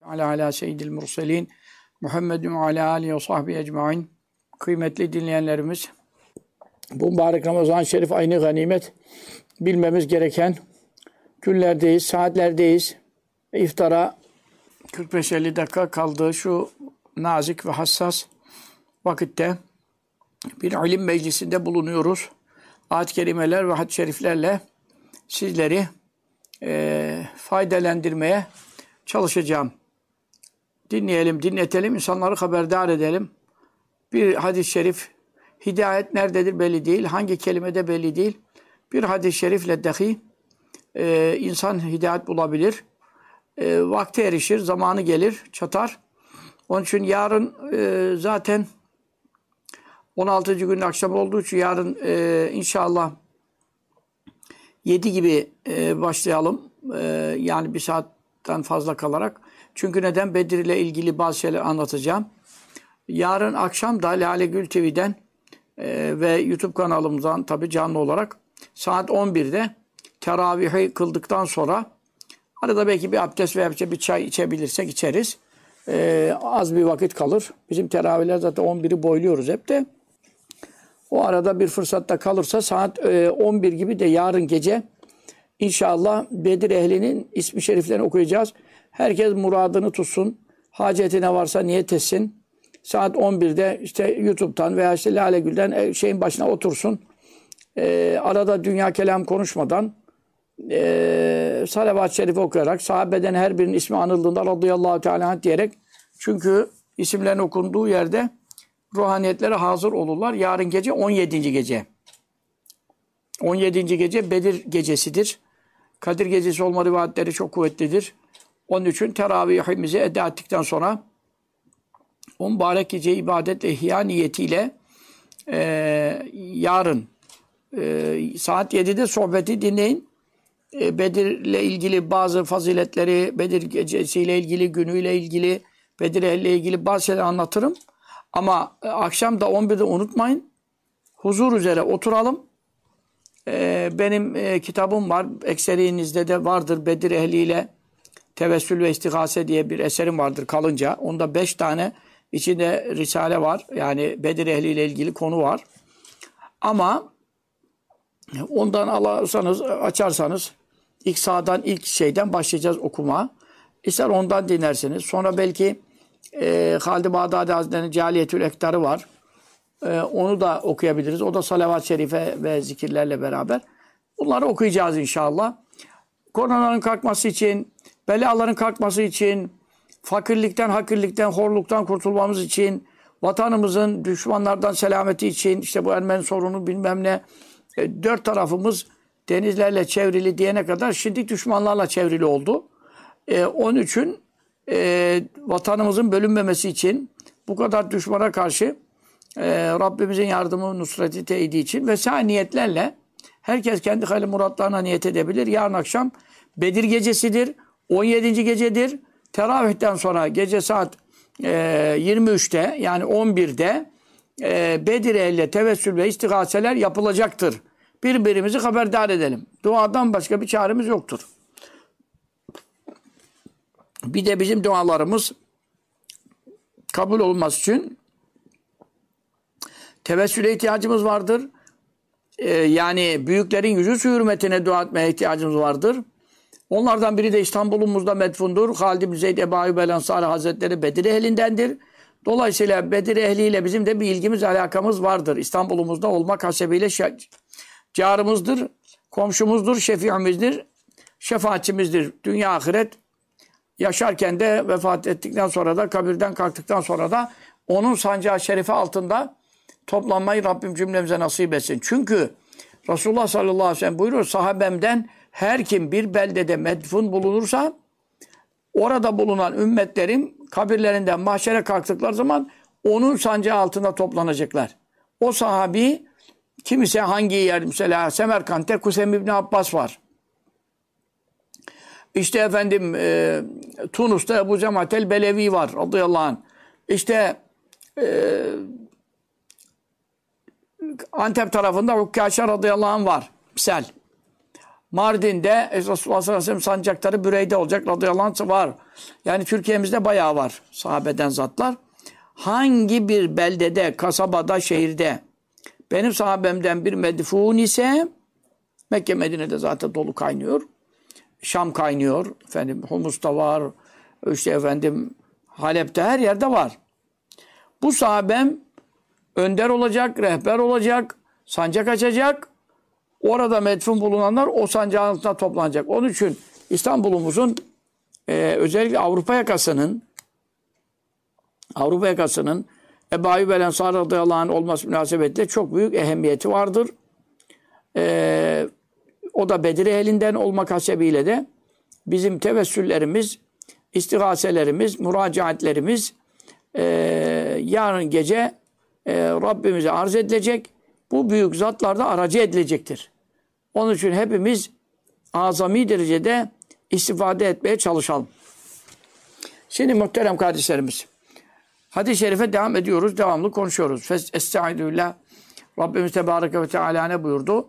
ala seyyidil murselin Muhammedun ala alihi ve sahbihi ecmaîn. Kıymetli dinleyenlerimiz, bu mübarek Ramazan-ı Şerif aynı ganimet bilmemiz gereken günlerdeyiz, saatlerdeyiz. İftara 45-50 dakika kaldığı şu nazik ve hassas vakitte bir ilim meclisinde bulunuyoruz. Ayet-i kerimeler ve hadis-i şeriflerle sizleri faydalandırmaya çalışacağım. Dinleyelim, dinletelim, insanları haberdar edelim. Bir hadis-i şerif, hidayet nerededir belli değil, hangi kelimede belli değil. Bir hadis-i şerifle dahi insan hidayet bulabilir. Vakti erişir, zamanı gelir, çatar. Onun için yarın zaten 16. günün akşam olduğu için yarın inşallah 7 gibi başlayalım. Yani bir saatten fazla kalarak. Çünkü neden? Bedir ile ilgili bazı şeyler anlatacağım. Yarın akşam da Lale Gül TV'den ve YouTube kanalımızdan tabii canlı olarak saat 11'de teravihi kıldıktan sonra arada belki bir abdest veya bir çay içebilirsek içeriz. Az bir vakit kalır. Bizim teravihler zaten 11'i boyluyoruz hep de. O arada bir fırsatta kalırsa saat 11 gibi de yarın gece İnşallah Bedir ehlinin ismi şeriflerini okuyacağız. Herkes muradını tutsun. Hacetine varsa niyet etsin. Saat 11'de işte YouTube'dan veya işte Lale Gül'den şeyin başına otursun. Arada dünya kelam konuşmadan salavat-ı şerife okuyarak sahabeden her birinin ismi anıldığında radıyallahu teala anh diyerek, çünkü isimlerin okunduğu yerde ruhaniyetlere hazır olurlar. Yarın gece 17. gece. 17. gece Bedir gecesidir. Kadir gecesi olma rivayetleri çok kuvvetlidir. Onun için teravihimizi eda ettikten sonra o mübarek gece ibadet ve ihya niyetiyle yarın saat 7'de sohbeti dinleyin. Bedir'le ilgili bazı faziletleri, Bedir gecesiyle ilgili, günüyle ilgili, Bedir ehliyle ilgili bazı şeyler anlatırım. Ama akşam da 11'de unutmayın. Huzur üzere oturalım. Benim kitabım var. Ekserinizde de vardır. Bedir ehliyle Tevessül ve İstigase diye bir eserim vardır kalınca. Onda 5 tane içinde risale var. Yani Bedir ehliyle ilgili konu var. Ama ondan alırsanız, açarsanız ilk sağdan, ilk şeyden başlayacağız okuma. İster ondan dinlersiniz. Sonra belki Halid-i Bağdadi Hazretleri'nin Cahiliyetül Ektar'ı var. Onu da okuyabiliriz. O da salavat-ı şerife ve zikirlerle beraber. Bunları okuyacağız inşallah. Koronaların kalkması için, belaların kalkması için, fakirlikten, hakirlikten, horluktan kurtulmamız için, vatanımızın düşmanlardan selameti için, işte bu Ermeni sorunu bilmem ne, 4 tarafımız denizlerle çevrili diyene kadar şimdi düşmanlarla çevrili oldu. Onun için vatanımızın bölünmemesi için bu kadar düşmana karşı Rabbimizin yardımı, nusreti, teyidi için vesaire niyetlerle herkes kendi hayırlı muratlarına niyet edebilir. Yarın akşam Bedir gecesidir. 17. gecedir. Teravihten sonra gece saat 23'te yani 11'de Bedir ehliyle tevessül ve istigaseler yapılacaktır. Birbirimizi haberdar edelim. Duadan başka bir çaremiz yoktur. Bir de bizim dualarımız kabul olması için tevessüle ihtiyacımız vardır. Yani büyüklerin yüzü hürmetine dua etmeye ihtiyacımız vardır. Onlardan biri de İstanbul'umuzda medfundur. Halid bin Zeyd Ebu Ayyub el-Ensari Hazretleri Bedir ehlindendir. Dolayısıyla Bedir ehliyle bizim de bir ilgimiz, alakamız vardır. İstanbul'umuzda olmak hasebiyle carımızdır, komşumuzdur, şefiimizdir, şefaatçimizdir. Dünya ahiret yaşarken de vefat ettikten sonra da kabirden kalktıktan sonra da onun sancağı şerifi altında toplanmayı Rabbim cümlemize nasip etsin. Çünkü Resulullah sallallahu aleyhi ve sellem buyuruyor, sahabemden her kim bir beldede medfun bulunursa orada bulunan ümmetlerim kabirlerinden mahşere kalktıkları zaman onun sancağı altında toplanacaklar. O sahabi kim ise hangi yer, mesela Semerkant'te Kusem İbni Abbas var. İşte efendim Tunus'ta Ebu Cematel Belevi var radıyallahu anh. İşte Antep tarafında Hukkaşa radıyallahu anh var. Misal. Mardin'de Resulullah sallallahu aleyhi ve sellem sancakları Büreyde olacak radıyallahu anh var. Yani Türkiye'mizde bayağı var sahabeden zatlar. Hangi bir beldede, kasabada, şehirde benim sahabemden bir medfun ise Mekke Medine'de zaten dolu kaynıyor. Şam kaynıyor. Efendim Humus'ta var. İşte efendim Halep'te her yerde var. Bu sahabem önder olacak, rehber olacak, sancak açacak. Orada medfun bulunanlar o sancağın altına toplanacak. Onun için İstanbul'umuzun özellikle Avrupa yakasının Ebu Ayyub el Ensari radıyallahu anh olması münasebetiyle çok büyük ehemmiyeti vardır. O da Bedir ehlinden olmak hasebiyle de bizim tevessüllerimiz, istigaselerimiz, müracaatlerimiz yarın gece Rabbimize arz edilecek. Bu büyük zatlarda aracı edilecektir. Onun için hepimiz azami derecede istifade etmeye çalışalım. Şimdi muhterem kardeşlerimiz, hadis-i şerife devam ediyoruz, devamlı konuşuyoruz. Estaizu billah. Rabbimiz Tebareke ve Teala ne buyurdu?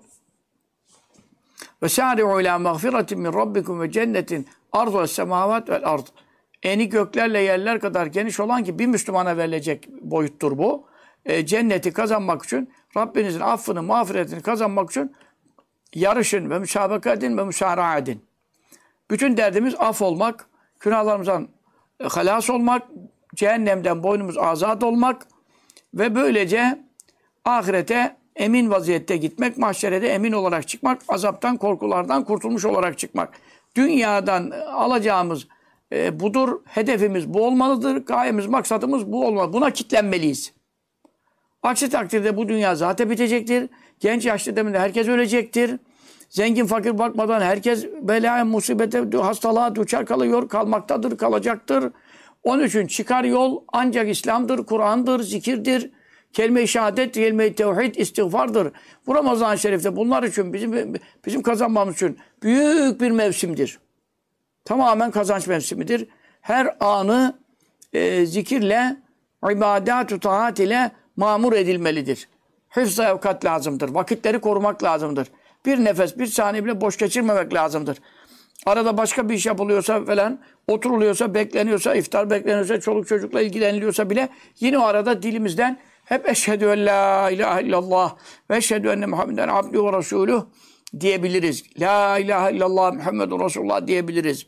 Ve sâri'u ilâ mağfiretin min rabbikum ve cennetin ardu es-semâvât vel ard. Eni göklerle yerler kadar geniş olan ki bir Müslümana verilecek boyuttur bu. Cenneti kazanmak için, Rabbinizin affını, mağfiretini kazanmak için yarışın ve müsabaka edin ve müsara'a edin. Bütün derdimiz af olmak, günahlarımızdan halas olmak, cehennemden boynumuz azat olmak ve böylece ahirete emin vaziyette gitmek, mahşerede emin olarak çıkmak, azaptan, korkulardan kurtulmuş olarak çıkmak. Dünyadan alacağımız budur, hedefimiz bu olmalıdır, gayemiz, maksadımız bu olmalı. Buna kitlenmeliyiz. Aksi takdirde bu dünya zaten bitecektir. Genç yaşlı deminde herkes ölecektir. Zengin fakir bakmadan herkes belaya, musibete, hastalığa düçar kalmaktadır, kalacaktır. Onun için çıkar yol ancak İslam'dır, Kur'an'dır, zikirdir, kelime-i şehadet, kelime-i tevhid, istiğfardır. Bu Ramazan-ı Şerif'te bunlar için, bizim kazanmamız için büyük bir mevsimdir. Tamamen kazanç mevsimidir. Her anı zikirle, ibadet-ü taat ile mamur edilmelidir. Hıfz-ı evkat lazımdır. Vakitleri korumak lazımdır. Bir nefes, bir saniye bile boş geçirmemek lazımdır. Arada başka bir iş yapılıyorsa falan, oturuluyorsa, bekleniyorsa, iftar bekleniyorsa, çoluk çocukla ilgileniliyorsa bile yine o arada dilimizden hep eşhedü en la ilahe illallah ve eşhedü enne Muhammeden abdühü ve resuluh diyebiliriz. La ilahe illallah Muhammedun Resulullah diyebiliriz.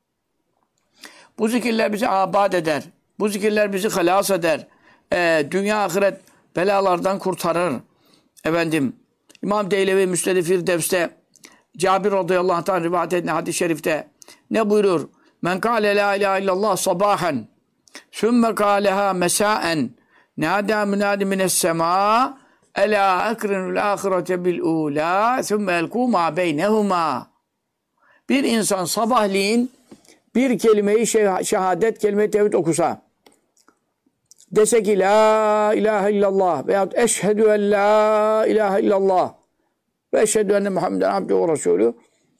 Bu zikirler bizi abad eder. Bu zikirler bizi halas eder. Dünya ahiret belalardan kurtarır. Efendim, İmam Deylevi Müsned-i Firdevs'te Cabir radıyallahu anh rivayet edilen hadis-i şerifte ne buyurur? Men kâle la ilahe illallah sabahen sümme kâleha mesâen nâdâ münâdi mine's-semâ elâ ekrinul âhirete bil'ûlâ sümme elkû mâ beynehumâ. Bir insan sabahleyin bir kelimeyi şehadet, kelime-i tevhid okusa, dese ki la ilahe illallah veyahut eşhedü en la ilahe illallah ve eşhedü enne Muhammeden abdühü ve resulü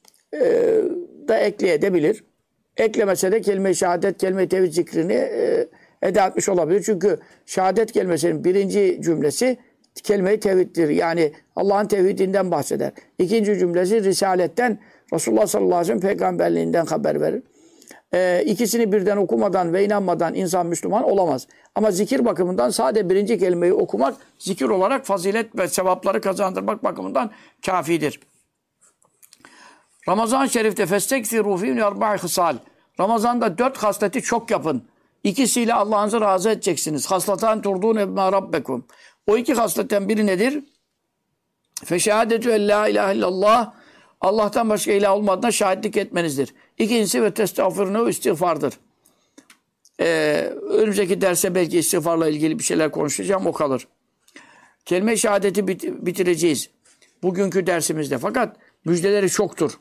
da ekleyebilir. Eklemese de kelime-i şehadet, kelime-i tevhid zikrini eda etmiş olabilir. Çünkü şehadet kelimesinin birinci cümlesi kelime-i tevhiddir. Yani Allah'ın tevhidinden bahseder. İkinci cümlesi risaletten, Resulullah sallallahu aleyhi ve sellem peygamberliğinden haber verir. İkisini birden okumadan ve inanmadan insan Müslüman olamaz. Ama zikir bakımından sadece birinci kelimeyi okumak zikir olarak fazilet ve sevapları kazandırmak bakımından kafidir. Ramazan-ı Şerif'te festekfirû fî erba'i hısal. Ramazan'da 4 hasleti çok yapın. İkisiyle Allah'ınızı razı edeceksiniz. Haslatan turdûne bimâ rabbekum. O iki hasletten biri nedir? Feşehâdetü en la ilahe illallah. Allah'tan başka ilah olmadığına şahitlik etmenizdir. İkincisi ve testağfirûne istiğfardır. Önümüzdeki derse belki istiğfarla ilgili bir şeyler konuşacağım, o kalır. Kelime-i şehadeti bitireceğiz bugünkü dersimizde. Fakat müjdeleri çoktur.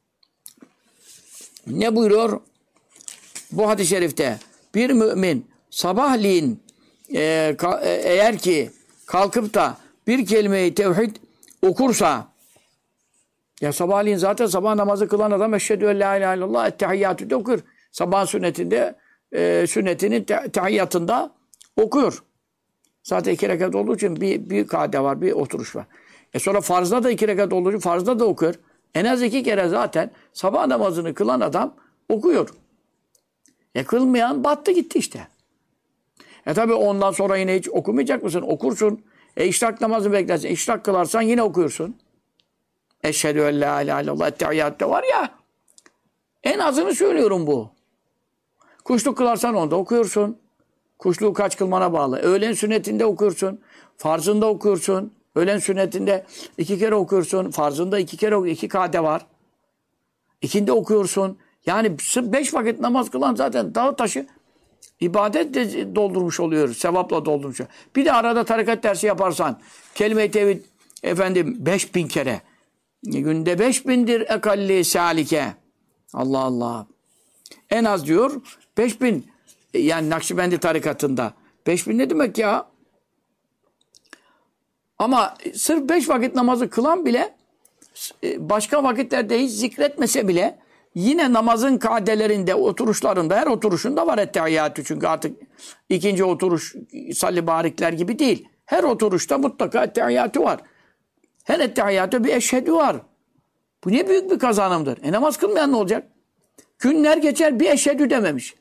Ne buyuruyor bu hadis-i şerifte? Bir mümin sabahleyin eğer ki kalkıp da bir kelime-i tevhid okursa, ya sabahleyin zaten sabah namazı kılan adam eşhedü en la ilahe illallah ettehiyyatü de okur. Sabah sünnetinde sünnetinin tehiyyatında okuyor. Zaten 2 rekat olduğu için bir kade var, bir oturuş var. Sonra farzda da 2 rekat olduğu için farzda da okuyor. En az 2 kere zaten sabah namazını kılan adam okuyor. Kılmayan battı gitti işte. Tabi ondan sonra yine hiç okumayacak mısın? Okursun. İşrak namazı beklersin. İşrak kılarsan yine okuyorsun. Eşhedü en la ilahe illallah. Ettehiyyatta var ya. En azını söylüyorum bu. Kuşluk kılarsan onda okuyorsun. Kuşluğu kaç kılmana bağlı. Öğlen sünnetinde okuyorsun. Farzında okuyorsun. Öğlen sünnetinde 2 kere okuyorsun. Farzında 2 kere 2 kade var. İkindi okuyorsun. Yani 5 vakit namaz kılan zaten dağ taşı ibadetle doldurmuş oluyoruz. Sevapla doldurmuş. Bir de arada tarikat dersi yaparsan kelime-i tevhid 5000 kere. Günde 5000'dir ekalli salike. Allah Allah. En az diyor 5000 yani Nakşibendi tarikatında. 5000 ne demek ya? Ama sırf 5 vakit namazı kılan bile başka vakitlerde hiç zikretmese bile yine namazın kadelerinde, oturuşlarında, her oturuşunda var ettehiyyatü. Çünkü artık ikinci oturuş salli barikler gibi değil. Her oturuşta mutlaka ettehiyyatü var. Her ettehiyyatü bir eşhedü var. Bu ne büyük bir kazanımdır. Namaz kılmayan ne olacak? Günler geçer bir eşhedü dememiş.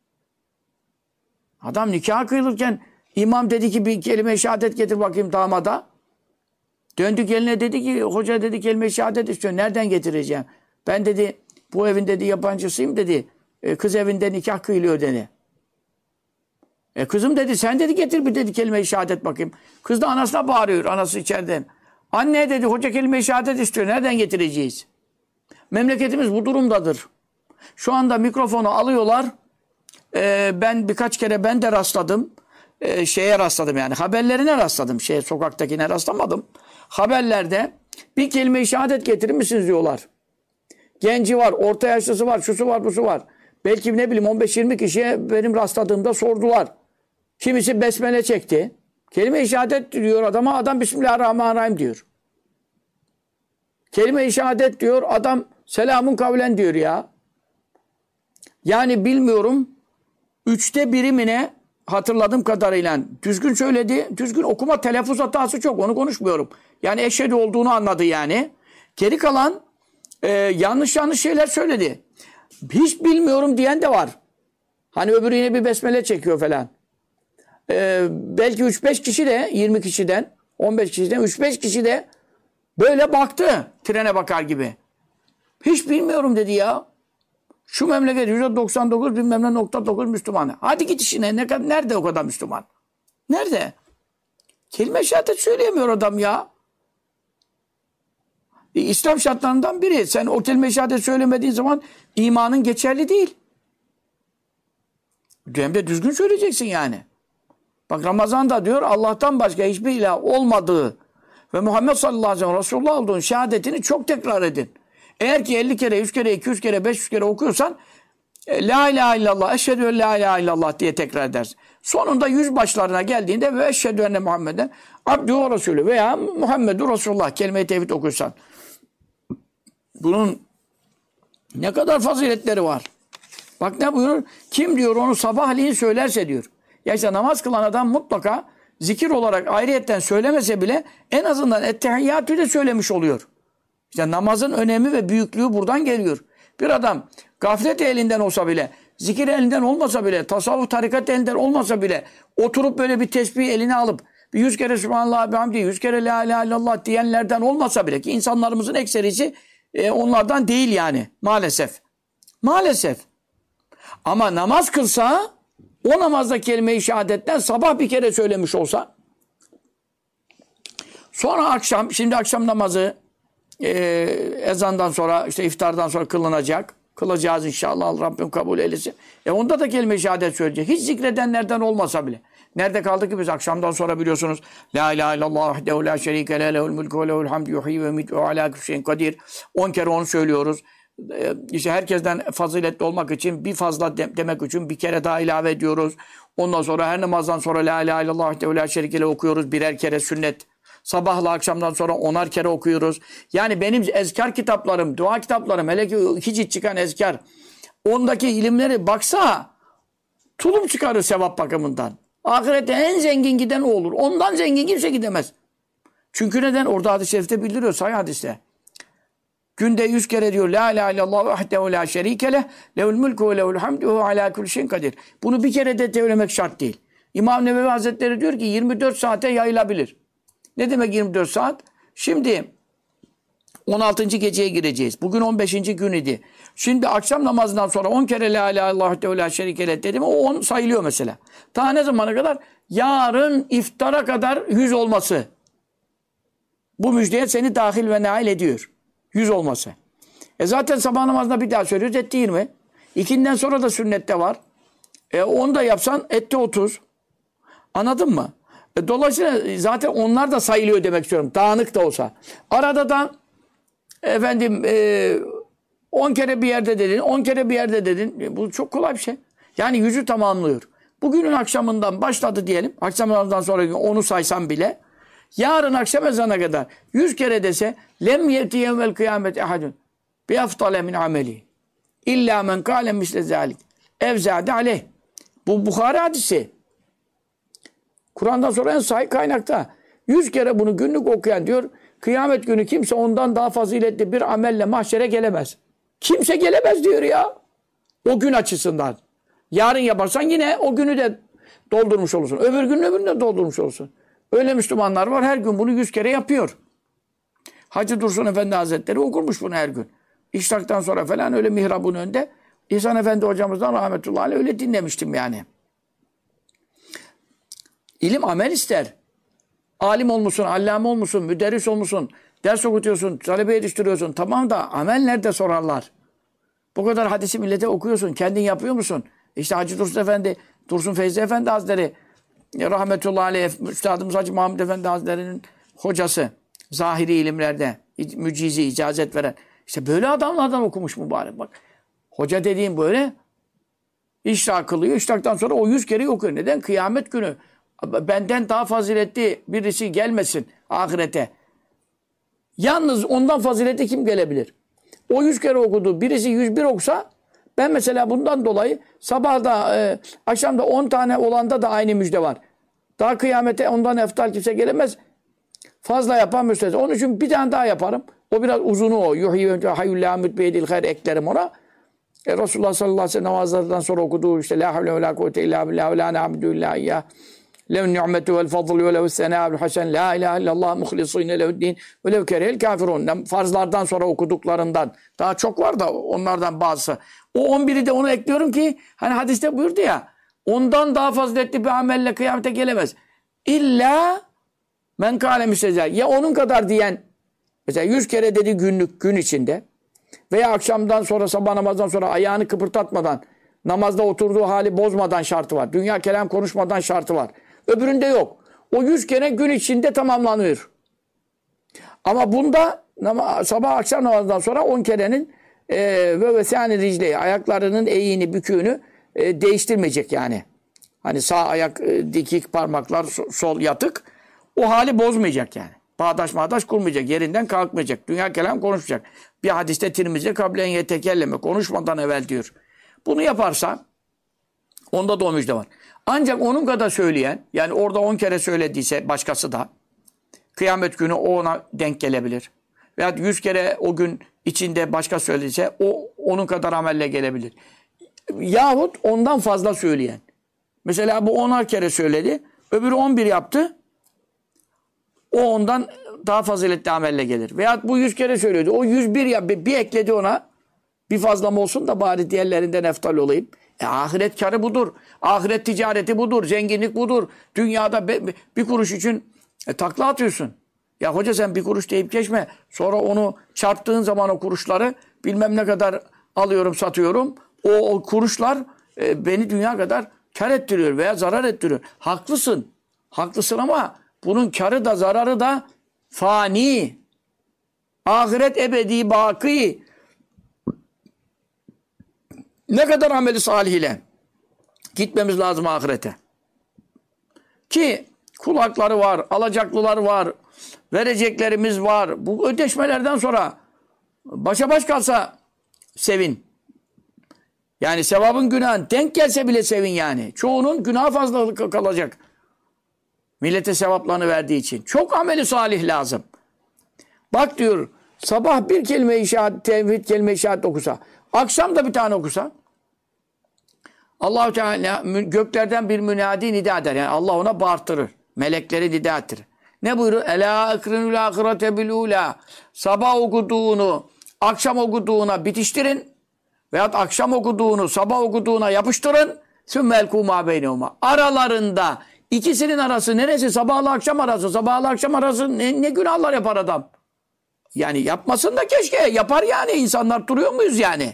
Adam nikah kıyılırken imam dedi ki bir kelime-i şehadet getir bakayım damada. Döndü geline dedi ki hoca dedi kelime-i şehadet istiyor. Nereden getireceğim? Ben dedi bu evin dedi yabancısıyım dedi. Kız evinde nikah kıyılıyor dedi. Kızım dedi sen dedi getir bir dedi kelime-i şehadet bakayım. Kız da anasına bağırıyor. Anası içeride. Anne dedi hoca kelime-i şehadet istiyor. Nereden getireceğiz? Memleketimiz bu durumdadır. Şu anda mikrofonu alıyorlar. Ben birkaç kere ben de rastladım. Şeye rastladım yani. Haberlerine rastladım. Sokaktakine rastlamadım. Haberlerde bir kelime-i şehadet getirir misiniz diyorlar. Genci var, orta yaşlısı var, şusu var, busu var. Belki ne bileyim 15-20 kişiye benim rastladığımda sordular. Kimisi besmele çekti. Kelime-i şehadet diyor adama, adam Bismillahirrahmanirrahim diyor. Kelime-i şehadet diyor, adam selamun kavlen diyor ya. Yani bilmiyorum, 1/3 mi ne hatırladığım kadarıyla düzgün söyledi. Düzgün okuma telaffuz hatası çok, onu konuşmuyorum. Yani eşhedü olduğunu anladı yani. Geri kalan yanlış şeyler söyledi. Hiç bilmiyorum diyen de var. Hani öbürü yine bir besmele çekiyor falan. Belki 3-5 kişi de 20 kişiden 15 kişiden 3-5 kişi de böyle baktı. Trene bakar gibi. Hiç bilmiyorum dedi ya. Şu memleket %99 bilmem ne .9 Müslüman. Hadi git işine. Nerede o kadar Müslüman? Nerede? Kelime-i şehadet söyleyemiyor adam ya. İslam şartlarından biri. Sen o kelime-i şehadet söylemediğin zaman imanın geçerli değil. Hem de düzgün söyleyeceksin yani. Bak Ramazan'da diyor Allah'tan başka hiçbir ilah olmadığı ve Muhammed sallallahu aleyhi ve sellem Resulullah olduğun şehadetini çok tekrar edin. Eğer ki 50 kere, 100 kere, 200 kere, 500 kere okuyorsan La ilahe illallah, eşhedü en la ilahe illallah diye tekrar edersin. Sonunda 100 başlarına geldiğinde ve eşhedü enne Muhammeden abdühü ve resulü veya Muhammedur Resulullah kelime-i tevhid okursan. Bunun ne kadar faziletleri var. Bak ne buyurur? Kim diyor onu sabahleyin söylerse diyor. Ya işte namaz kılan adam mutlaka zikir olarak ayrıyetten söylemese bile en azından ettehiyyatü de söylemiş oluyor. İşte namazın önemi ve büyüklüğü buradan geliyor. Bir adam gaflet elinden olsa bile, zikir elinden olmasa bile, tasavvuf tarikat elinden olmasa bile oturup böyle bir tesbih eline alıp bir 100 kere Sübhanallah bihamdi, 100 kere La ilahe illallah diyenlerden olmasa bile ki insanlarımızın ekserisi onlardan değil yani maalesef. Maalesef. Ama namaz kılsa o namazda kelime-i şehadetten sabah bir kere söylemiş olsa sonra akşam, şimdi akşam namazı ezandan sonra işte iftardan sonra kılınacak. Kılacağız inşallah. Rabbim kabul eylesin. Onda da kelime-i şehadet söyleyecek. Hiç zikredenlerden olmasa bile. Nerede kaldı ki biz akşamdan sonra biliyorsunuz. La ilahe illallah vahdehu la şerike le lehul mulku ve lehul hamdu yuhyi ve yumiitu ve ala kulli şeyin kadir. 10 kere onu söylüyoruz. İşte herkesten faziletli olmak için bir fazla demek için bir kere daha ilave ediyoruz. Ondan sonra her namazdan sonra la ilahe illallah vahdehu la şerike le okuyoruz. Birer kere sünnet. Sabahla akşamdan sonra 10'ar kere okuyoruz. Yani benim ezkar kitaplarım, dua kitaplarım, hele ki 2 cilt çıkan ezkar, ondaki ilimleri baksa tulum çıkarır sevap bakımından. Ahirette en zengin giden o olur. Ondan zengin kimse gidemez. Çünkü neden? Orada hadis-i şerifte bildiriyor, sahih hadiste. Günde 100 kere diyor la ilahe illallah vahdehu la şerike leh lehul mulku ve lehul hamdu ve ala kulli şeyin kadir. Bunu bir kere de söylemek şart değil. İmam Nevevi Hazretleri diyor ki 24 saate yayılabilir. Ne demek 24 saat? Şimdi 16. geceye gireceğiz. Bugün 15. gün idi. Şimdi akşam namazından sonra 10 kere la ilahe illallah la şerike leh dedim. O 10 sayılıyor mesela. Ta ne zamana kadar? Yarın iftara kadar 100 olması. Bu müjdeye seni dahil ve nail ediyor. 100 olması. Zaten sabah namazında bir daha söylüyoruz. Etti 20. İkinden sonra da sünnette var. Onu da yapsan etti 30. Anladın mı? Dolayısıyla zaten onlar da sayılıyor demek istiyorum. Dağınık da olsa. Arada da efendim 10 kere bir yerde dedin, 10 kere bir yerde dedin. Bu çok kolay bir şey. Yani 100'ü tamamlıyor. Bugünün akşamından başladı diyelim. Akşam namazından sonra onu saysam bile yarın akşam ezana kadar 100 kere dese lem yeti yevmel kıyamet ehadun bi aftale min ameli illa men kâle misle zâlik evzâde aleyh. Bu Bukhari hadisi. Kur'an'dan sonra en sahih kaynakta. 100 kere bunu günlük okuyan diyor, kıyamet günü kimse ondan daha faziletli bir amelle mahşere gelemez. Kimse gelemez diyor ya. O gün açısından. Yarın yaparsan yine o günü de doldurmuş olursun. Öbür günün öbürünü de doldurmuş olursun. Öyle Müslümanlar var, her gün bunu 100 kere yapıyor. Hacı Dursun Efendi Hazretleri okurmuş bunu her gün. İşraktan sonra falan öyle mihrabın önünde. İhsan Efendi hocamızdan rahmetullahi aleyh öyle dinlemiştim yani. İlim amel ister. Alim olmuşsun, allame olmuşsun, müderris olmuşsun, ders okutuyorsun, talebe yetiştiriyorsun. Tamam da amel nerede sorarlar. Bu kadar hadisi millete okuyorsun, kendin yapıyor musun? İşte Hacı Dursun Efendi, Dursun Feyzi Efendi Hazretleri, rahmetullahi aleyh, Üstadımız Hacı Muhammed Efendi Hazretleri'nin hocası, zahiri ilimlerde, mücizi, icazet veren. İşte böyle adamlardan okumuş mübarek bak. Hoca dediğim böyle, işrak kılıyor, işraktan sonra o 100 kere okuyor. Neden? Kıyamet günü. Benden daha faziletli birisi gelmesin ahirete. Yalnız ondan faziletli kim gelebilir? O 100 kere okudu. Birisi 101 okusa ben mesela bundan dolayı sabahda akşamda 10 tane olanda da aynı müjde var. Daha kıyamete ondan eftal kimse gelemez. Fazla yapan müstesna. Onun için bir tane daha yaparım. O biraz uzunu o. Yuhyi hayyullâ mütbeyedil hayr eklerim ona. Resulullah sallallahu aleyhi ve sellem namazlardan sonra okuduğu işte la havle ve la kuvvete illa billah ve la na'budu illa iyyah. Lev ni'metu vel fadlu ve lev senâ'ul hasen la ilahe illallah muhlisîne lehu'd-din ve lev kerehel kafirun. Farzlardan sonra okuduklarından daha çok var da onlardan bazısı. O 11'i de onu ekliyorum ki hani hadiste buyurdu ya ondan daha faziletli bir amelle kıyamete gelemez. İlla men kâle müstezâ. Ya onun kadar diyen mesela 100 kere dedi günlük gün içinde veya akşamdan sonra sabah namazdan sonra ayağını kıpırtatmadan namazda oturduğu hali bozmadan şartı var. Dünya kelam konuşmadan şartı var. Öbüründe yok. O 100 kere gün içinde tamamlanıyor. Ama bunda sabah akşam namazdan sonra 10 kerenin ve vesâni ricleyi ayaklarının eğiğini, büküğünü değiştirmeyecek yani. Hani sağ ayak dikik parmaklar, sol yatık. O hali bozmayacak yani. Bağdaş kurmayacak, yerinden kalkmayacak. Dünya kelam konuşmayacak. Bir hadiste Tirmizi kablen yetekelleme konuşmadan evvel diyor. Bunu yaparsa onda da o müjde var. Ancak onun kadar söyleyen, yani orada 10 kere söylediyse başkası da kıyamet günü o ona denk gelebilir. Veya 100 kere o gün içinde başka söylediyse o onun kadar amelle gelebilir. Yahut ondan fazla söyleyen. Mesela bu 10'ar kere söyledi, öbürü 11 yaptı. O ondan daha faziletli amelle gelir. Veyahut bu 100 kere söylüyordu. O 101 ya bir ekledi ona. Bir fazlam olsun da bari diğerlerinden eftal olayım. Ahiret karı budur. Ahiret ticareti budur. Zenginlik budur. Dünyada bir kuruş için takla atıyorsun. Ya hoca sen bir kuruş deyip geçme. Sonra onu çarptığın zaman o kuruşları bilmem ne kadar alıyorum satıyorum. O kuruşlar beni dünya kadar kar ettiriyor veya zarar ettiriyor. Haklısın. Haklısın ama bunun karı da zararı da fani. Ahiret ebedi baki. Ne kadar ameli salih ile gitmemiz lazım ahirete. Ki kulakları var, alacaklıları var, vereceklerimiz var. Bu ödeşmelerden sonra başa baş kalsa sevin. Yani sevabın günahın denk gelse bile sevin yani. Çoğunun günah fazla kalacak. Millete sevaplarını verdiği için. Çok ameli salih lazım. Bak diyor sabah bir kelime-i şehadet, tevhid kelime-i şehadet okusa, akşam da bir tane okusa, Allah-u Teala göklerden bir münadi nida eder. Yani Allah ona bağırtırır. Melekleri nida ettirir. Ne buyurur? Ela ekrinul ahirete bil ula. Sabah okuduğunu akşam okuduğuna bitiştirin. Veyahut akşam okuduğunu sabah okuduğuna yapıştırın. Sümmelkû mâ beynehumâ. Aralarında ikisinin arası neresi? Sabahla akşam arası. Sabahla akşam arası ne günahlar yapar adam. Yani yapmasın da keşke. Yapar yani. İnsanlar duruyor muyuz yani?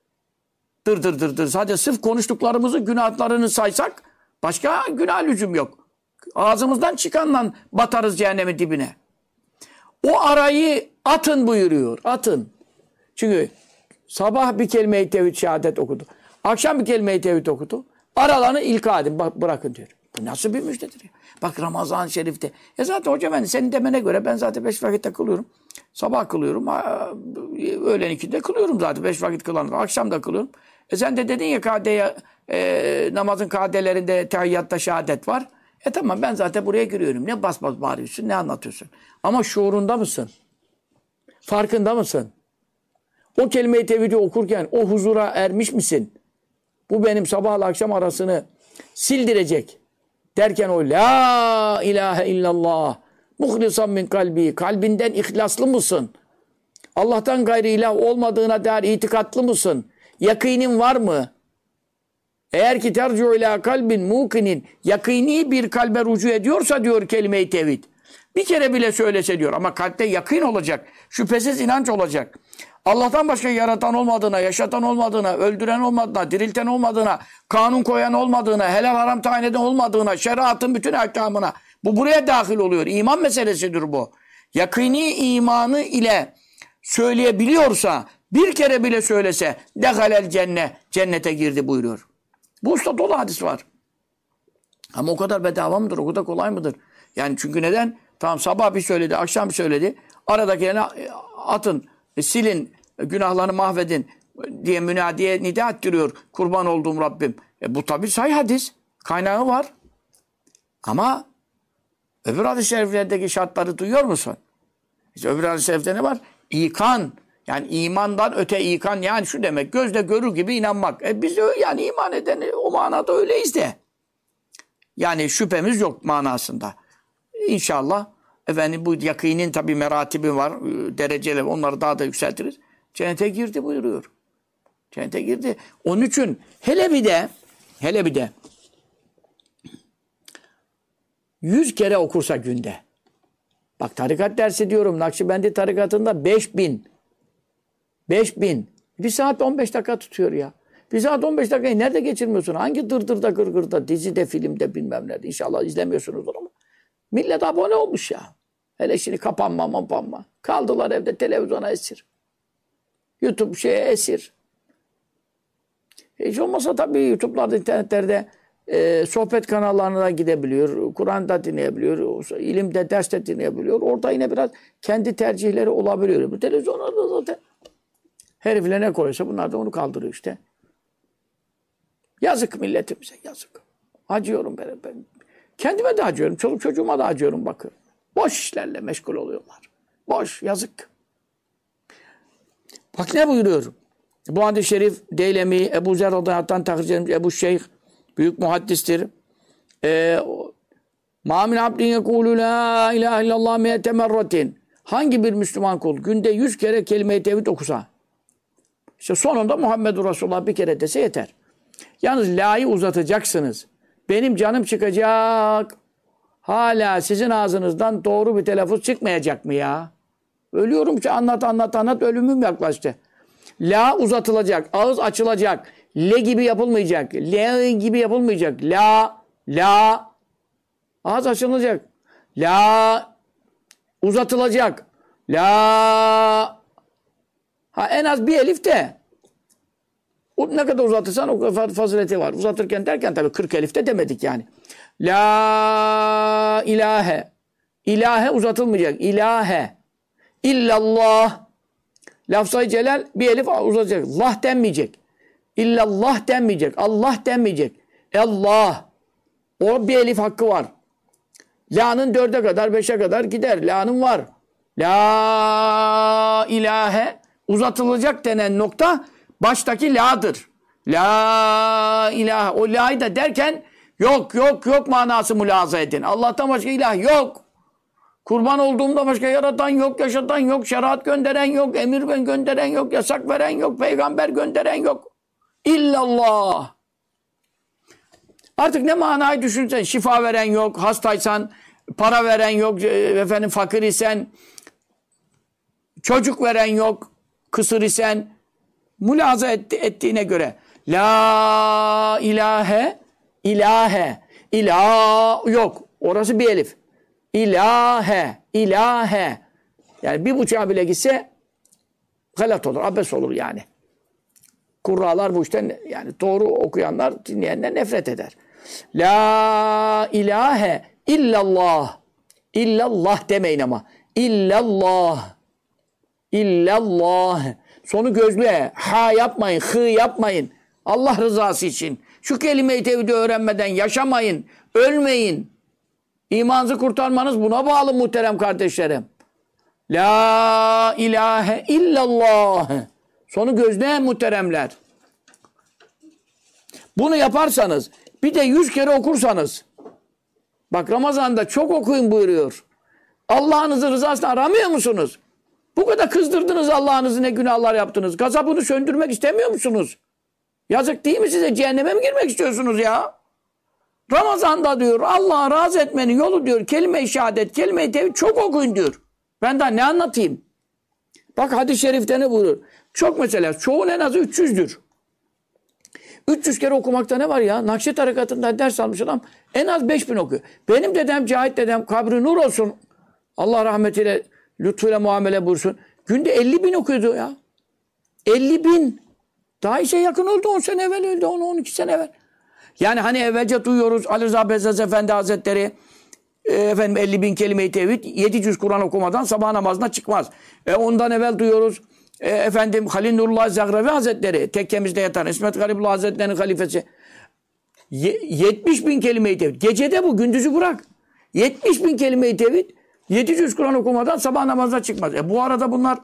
Dır. Sadece sırf konuştuklarımızı günahlarını saysak başka günah lüzum yok. Ağzımızdan çıkanla batarız cehennemin dibine. O arayı atın buyuruyor. Atın. Çünkü sabah bir kelime-i tevhid şehadet okudu. Akşam bir kelime-i tevhid okudu. Aralarını ilka edin. Bırakın diyor. Bu nasıl bir müjdedir ya? Bak Ramazan-ı Şerif'te. Zaten hocam ben senin demene göre ben zaten 5 vakitte kılıyorum. Sabah kılıyorum. Öğlen 2'de kılıyorum zaten. 5 vakit kılanım. Akşam da kılıyorum. Sen de dedin ya namazın kadelerinde tehiyyatta şehadet var. Tamam ben zaten buraya giriyorum. Ne bas bağırıyorsun, ne anlatıyorsun? Ama şuurunda mısın? Farkında mısın? O kelime-i tevhidi okurken o huzura ermiş misin? Bu benim sabahla akşam arasını sildirecek. Derken o la ilahe illallah muhlisan min kalbi. Kalbinden ihlaslı mısın? Allah'tan gayrı ilah olmadığına dair itikatlı mısın? Yakinin var mı? Eğer ki tercu ila kalbin mukinin yakini bir kalbe rücu ediyorsa diyor kelime-i tevhid. Bir kere bile söylese diyor ama kalpte yakın olacak. Şüphesiz inanç olacak. Allah'tan başka yaratan olmadığına, yaşatan olmadığına, öldüren olmadığına, dirilten olmadığına, kanun koyan olmadığına, helal haram tayin eden olmadığına, şeriatın bütün ahkamına. Bu buraya dahil oluyor. İman meselesidir bu. Yakini imanı ile söyleyebiliyorsa, bir kere bile söylese dehalel cennete girdi buyuruyor. Bu usta dolu hadis var. Ama o kadar bedava mıdır? O kadar kolay mıdır? Yani çünkü neden? Tamam sabah bir söyledi, akşam bir söyledi. Aradakilerini atın, silin, günahlarını mahvedin diye münadiye nida ettiriyor. Kurban olduğum Rabbim. Bu tabi sahih hadis. Kaynağı var. Ama öbür hadis-i şeriflerdeki şartları duyuyor musun? İşte öbür hadis-i şerifte ne var? İkan. Yani imandan öte ikan. Yani şu demek gözle görür gibi inanmak. Biz yani iman eden o manada öyleyiz de. Yani şüphemiz yok manasında. İnşallah efendim bu yakinin tabi meratibi var. Dereceleri onları daha da yükseltiriz. Cennete girdi buyuruyor. Cennete girdi. Onun için hele bir de 100 kere okursa günde. Bak tarikat dersi diyorum. Nakşibendi tarikatında 5000. 1 saat 15 dakika tutuyor ya. 1 saat 15 dakikayı nerede geçirmiyorsun? Hangi dırdırda gırgırda, dizide, filmde bilmem nerede. İnşallah izlemiyorsunuzdur ama. Millet abone olmuş ya. Hele şimdi kapanma. Kaldılar evde televizyona esir. YouTube esir. Hiç olmasa tabii YouTube'larda, internetlerde sohbet kanallarına gidebiliyor. Kur'an'da dinleyebiliyor. İlimde, derste dinleyebiliyor. Orada yine biraz kendi tercihleri olabiliyor. Bu televizyonlarda zaten herifle ne koyuyorsa bunlar da onu kaldırıyor işte. Yazık milletimize, yazık. Acıyorum ben. Kendime de acıyorum. Çoluk çocuğuma da acıyorum bakın. Boş işlerle meşgul oluyorlar. Boş, yazık. Bak ne buyuruyor? Bu hadis-i şerif Deylemi, Ebu Zer radıyallahu tahric edilmiş, Ebu Şeyh büyük muhaddistir. Ma min abdin yekulu la ilahe illallah mi'ete merratin. Hangi bir Müslüman kul günde 100 kere kelime-i tevhid okusa, işte sonunda Muhammedur Resulullah bir kere dese yeter. Yalnız la'yı uzatacaksınız. Benim canım çıkacak. Hala sizin ağzınızdan doğru bir telaffuz çıkmayacak mı ya? Ölüyorum ki anlat ölümüm yaklaştı. La uzatılacak, ağız açılacak. Le gibi yapılmayacak. Le gibi yapılmayacak. La. Ağız açılacak. La uzatılacak. La. En az bir elif de. Ne kadar uzatırsan o kadar fazileti var. Uzatırken derken tabii 40 elif de demedik yani. La ilahe. İlahe uzatılmayacak. İlahe. İllallah. Lafz-ı celal bir elif uzatacak. Allah denmeyecek. İllallah denmeyecek. Allah denmeyecek. Allah. O bir elif hakkı var. La'nın 4'e kadar 5'e kadar gider. La'nın var. La ilahe uzatılacak denen nokta baştaki la'dır. La ilahe. O la'yı da derken yok yok yok manası mülahaza edin. Allah'tan başka ilah yok. Kurban olduğumda başka yaratan yok, yaşatan yok, şeriat gönderen yok, emir gönderen yok, yasak veren yok, peygamber gönderen yok. İllallah. Artık ne manayı düşünsen, şifa veren yok, hastaysan, para veren yok, efendim fakir isen, çocuk veren yok, kısır isen, mülahaza ettiğine göre. La ilahe, ilahe, ilah yok. Orası bir elif. İlahe, ilahe. Yani bir buçuğa bile gitse halat olur, abes olur yani. Kurralar bu işten yani doğru okuyanlar, dinleyenler nefret eder. La ilahe illallah. İllallah demeyin ama. İllallah. İllallah. Sonu gözlüğe. Ha yapmayın, hı yapmayın. Allah rızası için. Şu kelime-i tevhidi öğrenmeden yaşamayın. Ölmeyin. İmanınızı kurtarmanız buna bağlı muhterem kardeşlerim. La ilahe illallah. Sonu gözlüğe muhteremler. Bunu yaparsanız, bir de 100 kere okursanız, bak Ramazan'da çok okuyun buyuruyor. Allah'ınızın rızasını aramıyor musunuz? Bu kadar kızdırdınız Allah'ınızı, ne günahlar yaptınız. Gazabını söndürmek istemiyor musunuz? Yazık değil mi size? Cehenneme mi girmek istiyorsunuz ya? Ramazan'da diyor Allah'a razı etmenin yolu diyor kelime-i şehadet, kelime-i tevhid çok okuyun diyor. Ben daha ne anlatayım? Bak hadis-i şerifte ne buyuruyor? Çok mesela çoğun en azı 300'dür. 300 kere okumakta ne var ya? Nakşi tarikatında ders almış adam en az 5000 okuyor. Benim dedem Cahit dedem kabri nur olsun. Allah rahmetiyle lütfuyla muamele buyursun. Günde 50.000 okuyordu ya. 50.000. Daha işe yakın oldu. 10 sene evvel öldü. 10-12 sene evvel. Yani hani evvelce duyuyoruz Ali Rıza Bezzaz Efendi Hazretleri efendim 50.000 kelime-i tevhid 700 Kur'an okumadan sabah namazına çıkmaz. Ondan evvel duyuyoruz efendim Halil Nurullah Zagrevi Hazretleri tekkemizde yatan İsmet Garibullah Hazretleri'nin halifesi 70.000 kelime-i tevhid. Gecede bu, gündüzü bırak. 70.000 kelime-i tevhid 700 Kur'an okumadan sabah namazına çıkmaz. Bu arada bunlar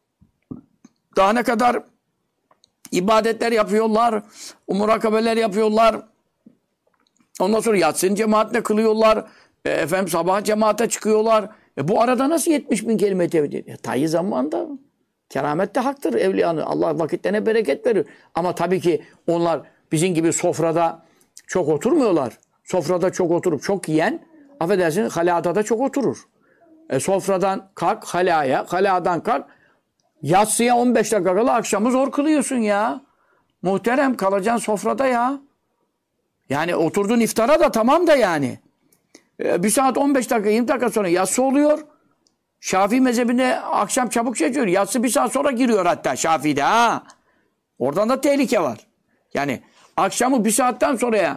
daha ne kadar ibadetler yapıyorlar, murakabeler yapıyorlar. Ondan sonra yatsın cemaatle kılıyorlar. Efendim sabah cemaate çıkıyorlar. Bu arada nasıl 70.000 kelime tevhid? Tayyi zamanda. Keramet de haktır evliyanın. Allah vakitlerine bereket verir. Ama tabii ki onlar bizim gibi sofrada çok oturmuyorlar. Sofrada çok oturup çok yiyen, affedersiniz halada da çok oturur. Sofradan kalk halaya, haladan kalk. Yatsıya 15 dakika kala akşamı zor kılıyorsun ya. Muhterem kalacaksın sofrada ya. Yani oturduğun iftara da tamam da yani. Bir saat 15 dakika 20 dakika sonra yatsı oluyor. Şafii mezhebinde akşam çabuk geçiyor. Yatsı bir saat sonra giriyor hatta Şafii'de ha. Oradan da tehlike var. Yani akşamı bir saatten sonraya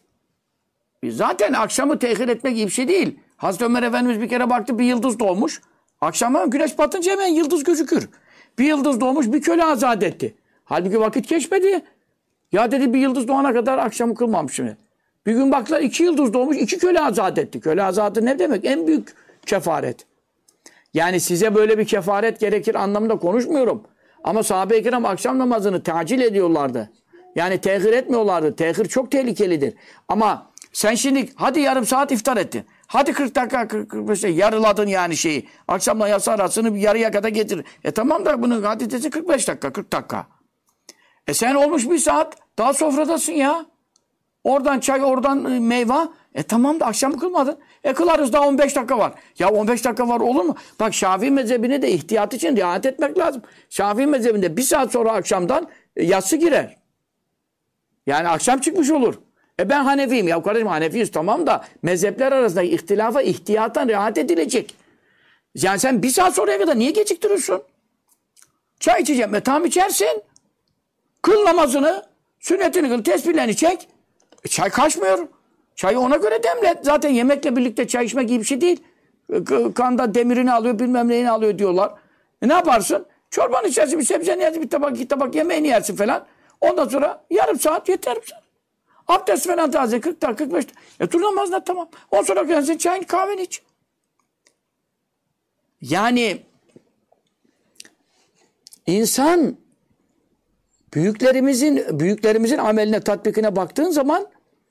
zaten akşamı tehir etmek iyi bir şey değil. Hazreti Ömer Efendimiz bir kere baktı bir yıldız doğmuş. Akşama güneş batınca hemen yıldız gözükür. Bir yıldız doğmuş bir köle azat etti. Halbuki vakit geçmedi. Ya dedi bir yıldız doğana kadar akşamı kılmamışım. Bir gün baktılar 2 yıldız doğmuş 2 köle azat etti. Köle azatı ne demek? En büyük kefaret. Yani size böyle bir kefaret gerekir anlamında konuşmuyorum. Ama sahabe-i kiram akşam namazını tacil ediyorlardı. Yani tehir etmiyorlardı. Tehir çok tehlikelidir. Ama sen şimdi hadi yarım saat iftar ettin. Hadi 40 dakika 45 dakika yarıladın yani şeyi. Akşamla yatsı arasını bir yarıya kadar getir. Tamam da bunun hadidesi 45 dakika 40 dakika. Sen olmuş bir saat daha sofradasın ya. Oradan çay oradan meyve. Tamam da akşam kılmadın. Kılarız daha 15 dakika var. Ya 15 dakika var olur mu? Bak Şafii mezhebine de ihtiyat için riayet etmek lazım. Şafii mezhebinde bir saat sonra akşamdan yatsı girer. Yani akşam çıkmış olur. Ben Hanefiyim. Ya kardeşim Hanefiyiz tamam da mezhepler arasında ihtilafa ihtiyattan riayet edilecek. Yani sen bir saat sonraya kadar niye geciktiriyorsun? Çay içeceğim. Tamam içersin. Kıl namazını, sünnetini kıl, tesbihlerini çek. Çay kaçmıyor. Çayı ona göre demlet. Zaten yemekle birlikte çay içmek iyi bir şey değil. Kanda demirini alıyor, bilmem neyini alıyor diyorlar. Ne yaparsın? Çorbanı içersin, bir sebzeni yersin, bir tabak, iki tabak yemeğini yersin falan. Ondan sonra yarım saat yeter. Abdest falan taze 40 dakika 45 dakika. Dur namazına tamam. Ondan sonra gelsin çayını kahveni iç. Yani insan büyüklerimizin ameline, tatbikine baktığın zaman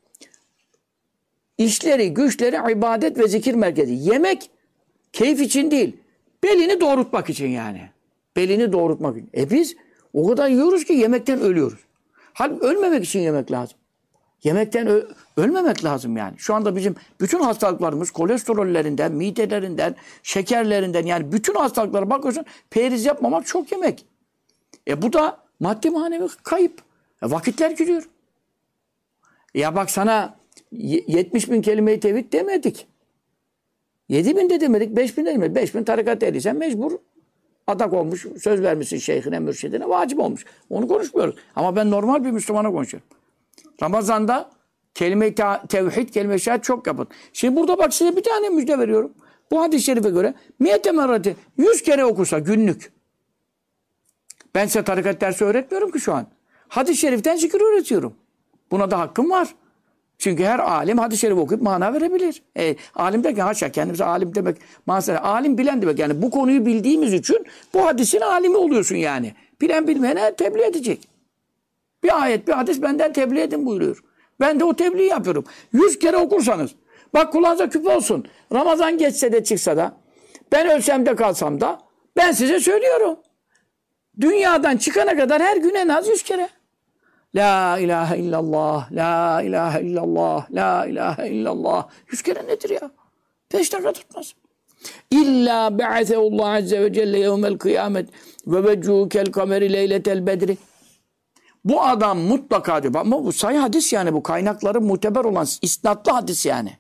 işleri, güçleri ibadet ve zikir merkezi. Yemek keyif için değil. Belini doğrultmak için yani. Belini doğrultmak için. Biz o kadar yiyoruz ki yemekten ölüyoruz. Halbuki ölmemek için yemek lazım. Yemekten ölmemek lazım yani. Şu anda bizim bütün hastalıklarımız kolesterollerinden, midelerinden, şekerlerinden yani bütün hastalıklara bakıyorsun perhiz yapmamak çok yemek. Bu da maddi manevi kayıp. Vakitler gidiyor. Ya bak sana 70 bin kelime-i tevhid demedik. 7 bin de demedik, 5 bin de demedik. 5 bin tarikat ehliysen mecbur adak olmuş, söz vermişsin şeyhine, mürşidine, vacip olmuş. Onu konuşmuyoruz. Ama ben normal bir Müslümana konuşuyorum. Ramazan'da kelime-i tevhid, kelime-i şehadet çok yapın. Şimdi burada bak size bir tane müjde veriyorum. Bu hadis-i şerife göre miyete merrati 100 kere okursa günlük. Ben size tarikat dersi öğretmiyorum ki şu an. Hadis-i şeriften zikir öğretiyorum. Buna da hakkım var. Çünkü her alim hadis-i şerif okuyup mana verebilir. Alim derken haşa kendimize alim demek. Alim bilen demek. Yani bu konuyu bildiğimiz için bu hadisin alimi oluyorsun yani. Bilen bilmeyene tebliğ edecek. Bir ayet, bir hadis benden tebliğ edin buyuruyor. Ben de o tebliği yapıyorum. 100 kere okursanız. Bak kulağınıza küpe olsun. Ramazan geçse de çıksa da ben ölsem de kalsam da ben size söylüyorum. Dünyadan çıkana kadar her gün en az 100 kere. La ilahe illallah, la ilahe illallah, la ilahe illallah. 100 kere nedir ya? 5 dakika tutmaz. İlla be'aseullah azze ve celle yevmel kıyamet ve veccukel kameri leyletel bedri. Bu adam mutlaka diyor. Ama bu sayı hadis yani bu kaynakları muteber olan isnatlı hadis yani.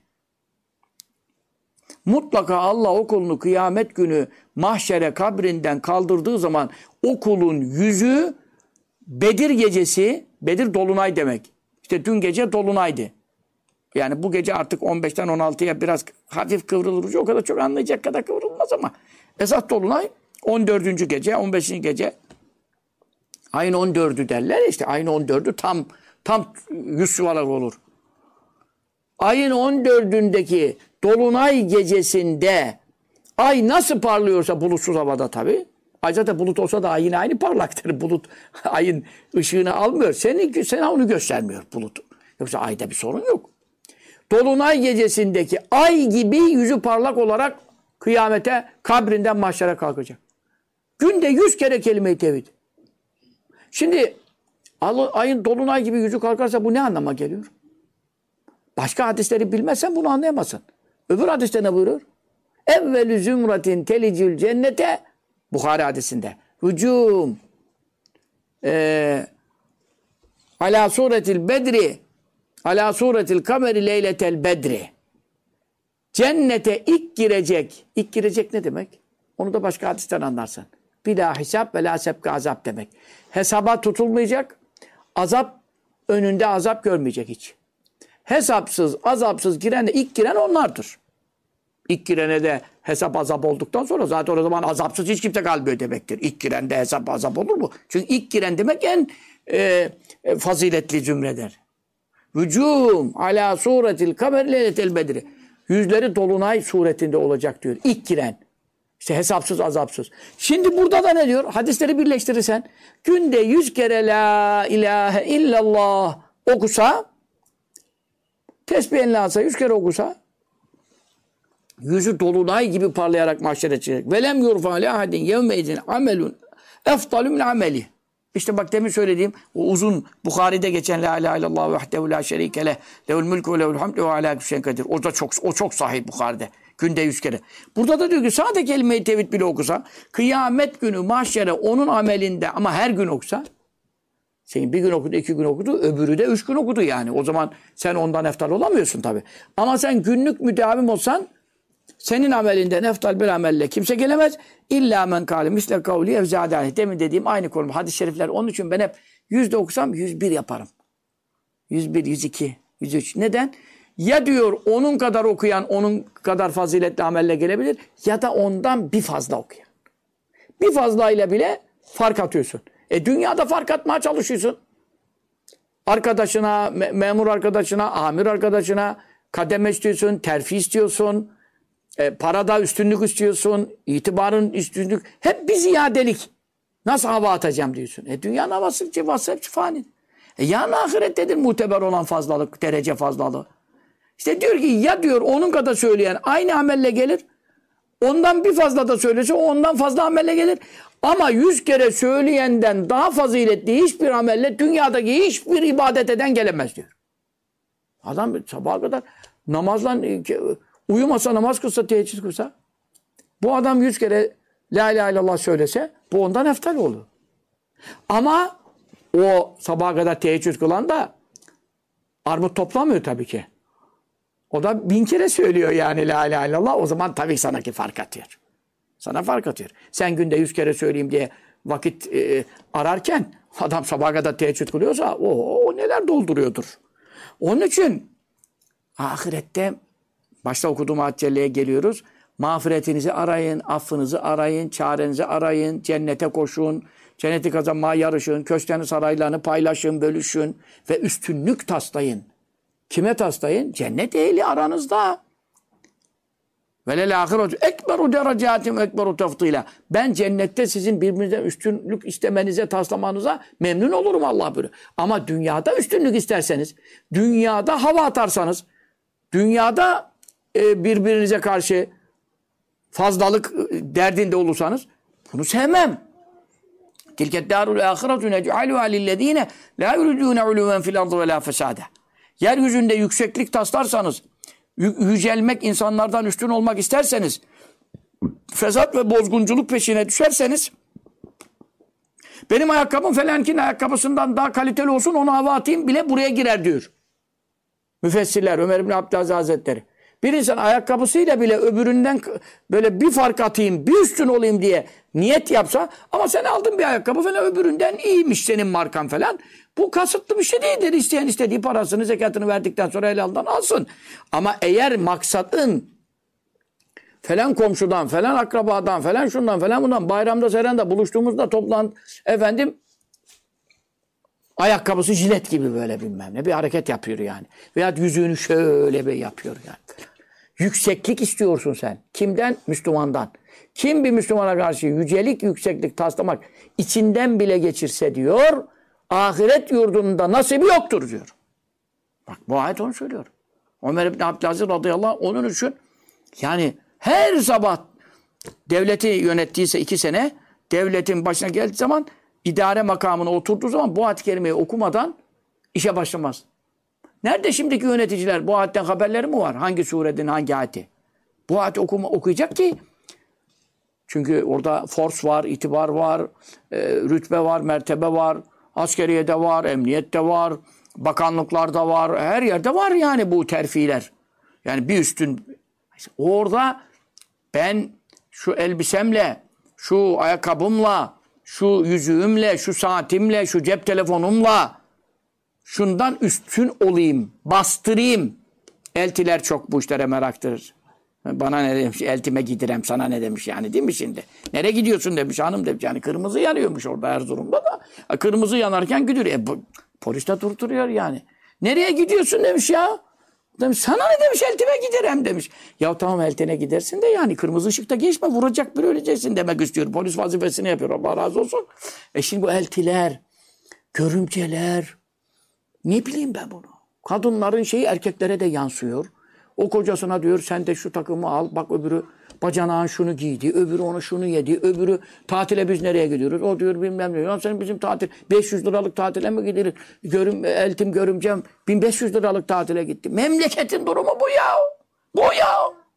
Mutlaka Allah o kulunu kıyamet günü mahşere kabrinden kaldırdığı zaman o kulun yüzü Bedir gecesi, Bedir dolunay demek. İşte dün gece dolunaydı. Yani bu gece artık 15'ten 16'ya biraz hafif kıvrılır. O kadar çok anlayacak kadar kıvrılmaz ama esas dolunay 14. gece, 15. gece. Ayın 14'ü derler işte ayın 14'ü tam 100 yuvarlak olur. Ayın 14'ündeki dolunay gecesinde ay nasıl parlıyorsa bulutsuz havada tabii. Ay zaten bulut olsa da ay yine aynı parlaktır. Bulut ayın ışığını almıyor. Sana onu göstermiyor bulut. Yoksa ayda bir sorun yok. Dolunay gecesindeki ay gibi yüzü parlak olarak kıyamete kabrinden mahşere kalkacak. Günde 100 kere kelime-i tevhid. Şimdi ayın dolunay gibi yüzü kalkarsa bu ne anlama geliyor? Başka hadisleri bilmezsen bunu anlayamazsın. Öbür hadiste ne buyuruyor? Evvelü zümratin telicül cennete Bukhari hadisinde. Hücum ala suretil bedri ala suretil kameri leyletel bedri. Cennete ilk girecek. İlk girecek ne demek? Onu da başka hadisten anlarsın. Bila hesap ve la sebke azap demek. Hesaba tutulmayacak. Azap önünde azap görmeyecek hiç. Hesapsız, azapsız ilk giren onlardır. İlk girene de hesap azap olduktan sonra zaten o zaman azapsız hiç kimse kalmıyor demektir. İlk giren de hesap azap olur mu? Çünkü ilk giren demek en faziletli zümredir. Vücum ala suretil kamer leyletel bedri. Yüzleri dolunay suretinde olacak diyor. İlk giren. İşte hesapsız azapsız. Şimdi burada da ne diyor? Hadisleri birleştirirsen günde 100 kere la ilahe illallah okusa tesbihen alsa 100 kere okusa yüzü dolunay gibi parlayarak mahşere çıkacak. Velem yurfa li ahadin yevmeydin amelun efdalü min ameli. İşte bak demin söylediğim o uzun Bukhari'de geçen la ilahe illallah vahdehu la şerike leh lehul mulku ve lehul hamdu ve ala kulli şeyin kadir. O çok sahih Bukhari'de. Günde 100 kere. Burada da diyor ki sadece kelime-i tevhid bile okusa kıyamet günü mahşere onun amelinde ama her gün okusa senin bir gün okudu, 2 gün okudu, öbürü de 3 gün okudu yani. O zaman sen ondan eftal olamıyorsun tabii. Ama sen günlük müdavim olsan senin amelinden eftal bir amelle kimse gelemez. İlla men kâle misle kavli evzâdâni. Demin dediğim aynı konu. Hadis-i şerifler. Onun için ben hep 100'de okusam 101 yaparım. 101, 102, 103. Neden? Ya diyor onun kadar okuyan, onun kadar faziletli amelle gelebilir ya da ondan bir fazla okuyan. Bir fazlayla bile fark atıyorsun. Dünyada fark atmaya çalışıyorsun. Arkadaşına, memur arkadaşına, amir arkadaşına kademe istiyorsun, terfi istiyorsun. Parada üstünlük istiyorsun. İtibarın üstünlük. Hep bir ziyadelik. Nasıl hava atacağım diyorsun. Dünyanın havası cıvası hepsi fani. Yarın ahirettedir muteber olan fazlalık, derece fazlalığı. İşte diyor ki ya diyor onun kadar söyleyen aynı amelle gelir. Ondan bir fazla da söylese ondan fazla amelle gelir. Ama 100 kere söyleyenden daha faziletli hiçbir amelle dünyadaki hiçbir ibadet eden gelemez diyor. Adam sabaha kadar namazla uyumasa, namaz kılsa, teheccüd kılsa bu adam 100 kere la ilahe illallah söylese bu ondan eftal olur. Ama o sabaha kadar teheccüd kılan da armut toplamıyor tabii ki. O da 1000 kere söylüyor yani la ilahe illallah. O zaman tabii sana ki fark atıyor. Sana fark atıyor. Sen günde 100 kere söyleyeyim diye vakit ararken adam sabaha kadar teheccüd kılıyorsa o neler dolduruyordur. Onun için ahirette başta okuduğum ayet celleye geliyoruz. Mağfiretinizi arayın, affınızı arayın, çarenizi arayın, cennete koşun, cenneti kazanmaya yarışın, köşklerini saraylarını paylaşın, bölüşün ve üstünlük taslayın. Kime taslayın? Cennet ehli aranızda. Velel ahiretu ekberu derecatim ekberu tefdila. Ben cennette sizin birbirinizden üstünlük istemenize, taslamanıza memnun olurum Allah buyuruyor. Ama dünyada üstünlük isterseniz, dünyada hava atarsanız, dünyada birbirinize karşı fazlalık derdinde olursanız bunu sevmem. Tilke darul ahiretu nec'aluha lillezine la yuridune uluven fil ardı ve la fesade. Yeryüzünde yükseklik taslarsanız, yücelmek, insanlardan üstün olmak isterseniz, fesat ve bozgunculuk peşine düşerseniz, benim ayakkabım falankinin ayakkabısından daha kaliteli olsun, onu hava atayım bile buraya girer diyor. Müfessirler, Ömer İbni Abdülaziz Hazretleri. Bir insan ayakkabısıyla bile öbüründen böyle bir fark atayım, bir üstün olayım diye niyet yapsa, ama sen aldın bir ayakkabı falan öbüründen iyiymiş senin markan falan. Bu kasıtlı bir şey değildir. İsteyen istediği parasını, zekatını verdikten sonra helaldan alsın. Ama eğer maksadın falan komşudan, falan akrabadan, falan şundan, falan bundan, bayramda, seranda buluştuğumuzda toplan, efendim, ayakkabısı jilet gibi böyle bilmem ne bir hareket yapıyor yani. Veya yüzüğünü şöyle bir yapıyor yani. Yükseklik istiyorsun sen. Kimden? Müslümandan. Kim bir Müslümana karşı yücelik, yükseklik taslamak içinden bile geçirse diyor, ahiret yurdunda nasibi yoktur diyor. Bak bu ayet onu söylüyor. Ömer İbni Abdülaziz radıyallahu anh onun için yani her sabah devleti yönettiyse 2 sene devletin başına geldiği zaman idare makamına oturduğu zaman bu ayet-i kerimeyi okumadan işe başlamaz. Nerede şimdiki yöneticiler? Bu ayetten haberleri mi var? Hangi surenin hangi ayeti? Bu ayeti okuyacak ki çünkü orada force var, itibar var, rütbe var, mertebe var, askeriyede var, emniyette var, bakanlıklarda var, her yerde var yani bu terfiler. Yani bir üstün. Orada ben şu elbisemle, şu ayakkabımla, şu yüzüğümle, şu saatimle, şu cep telefonumla şundan üstün olayım, bastırayım. Eltiler çok bu işlere meraktır. Bana ne demiş, eltime gidirem, sana ne demiş yani değil mi şimdi? Nereye gidiyorsun demiş hanım demiş. Yani kırmızı yanıyormuş orada Erzurum'da da. Kırmızı yanarken gidiyor. Polis de durduruyor yani. Nereye gidiyorsun demiş ya. Demiş, sana ne demiş eltime giderem demiş. Ya tamam eltine gidersin de yani kırmızı ışıkta geçme vuracak bir öleceksin demek istiyor. Polis vazifesini yapıyor Allah razı olsun. Şimdi bu eltiler, görümceler ne bileyim ben bunu. Kadınların şeyi erkeklere de yansıyor. O kocasına diyor sen de şu takımı al. Bak öbürü bacanağın şunu giydi. Öbürü onu şunu yedi. Öbürü tatile biz nereye gidiyoruz? O diyor bilmem ne. Ya sen bizim tatil 500 liralık tatile mi gidilir? Eltim görümcem 1500 liralık tatile gitti. Memleketin durumu bu ya. Bu ya.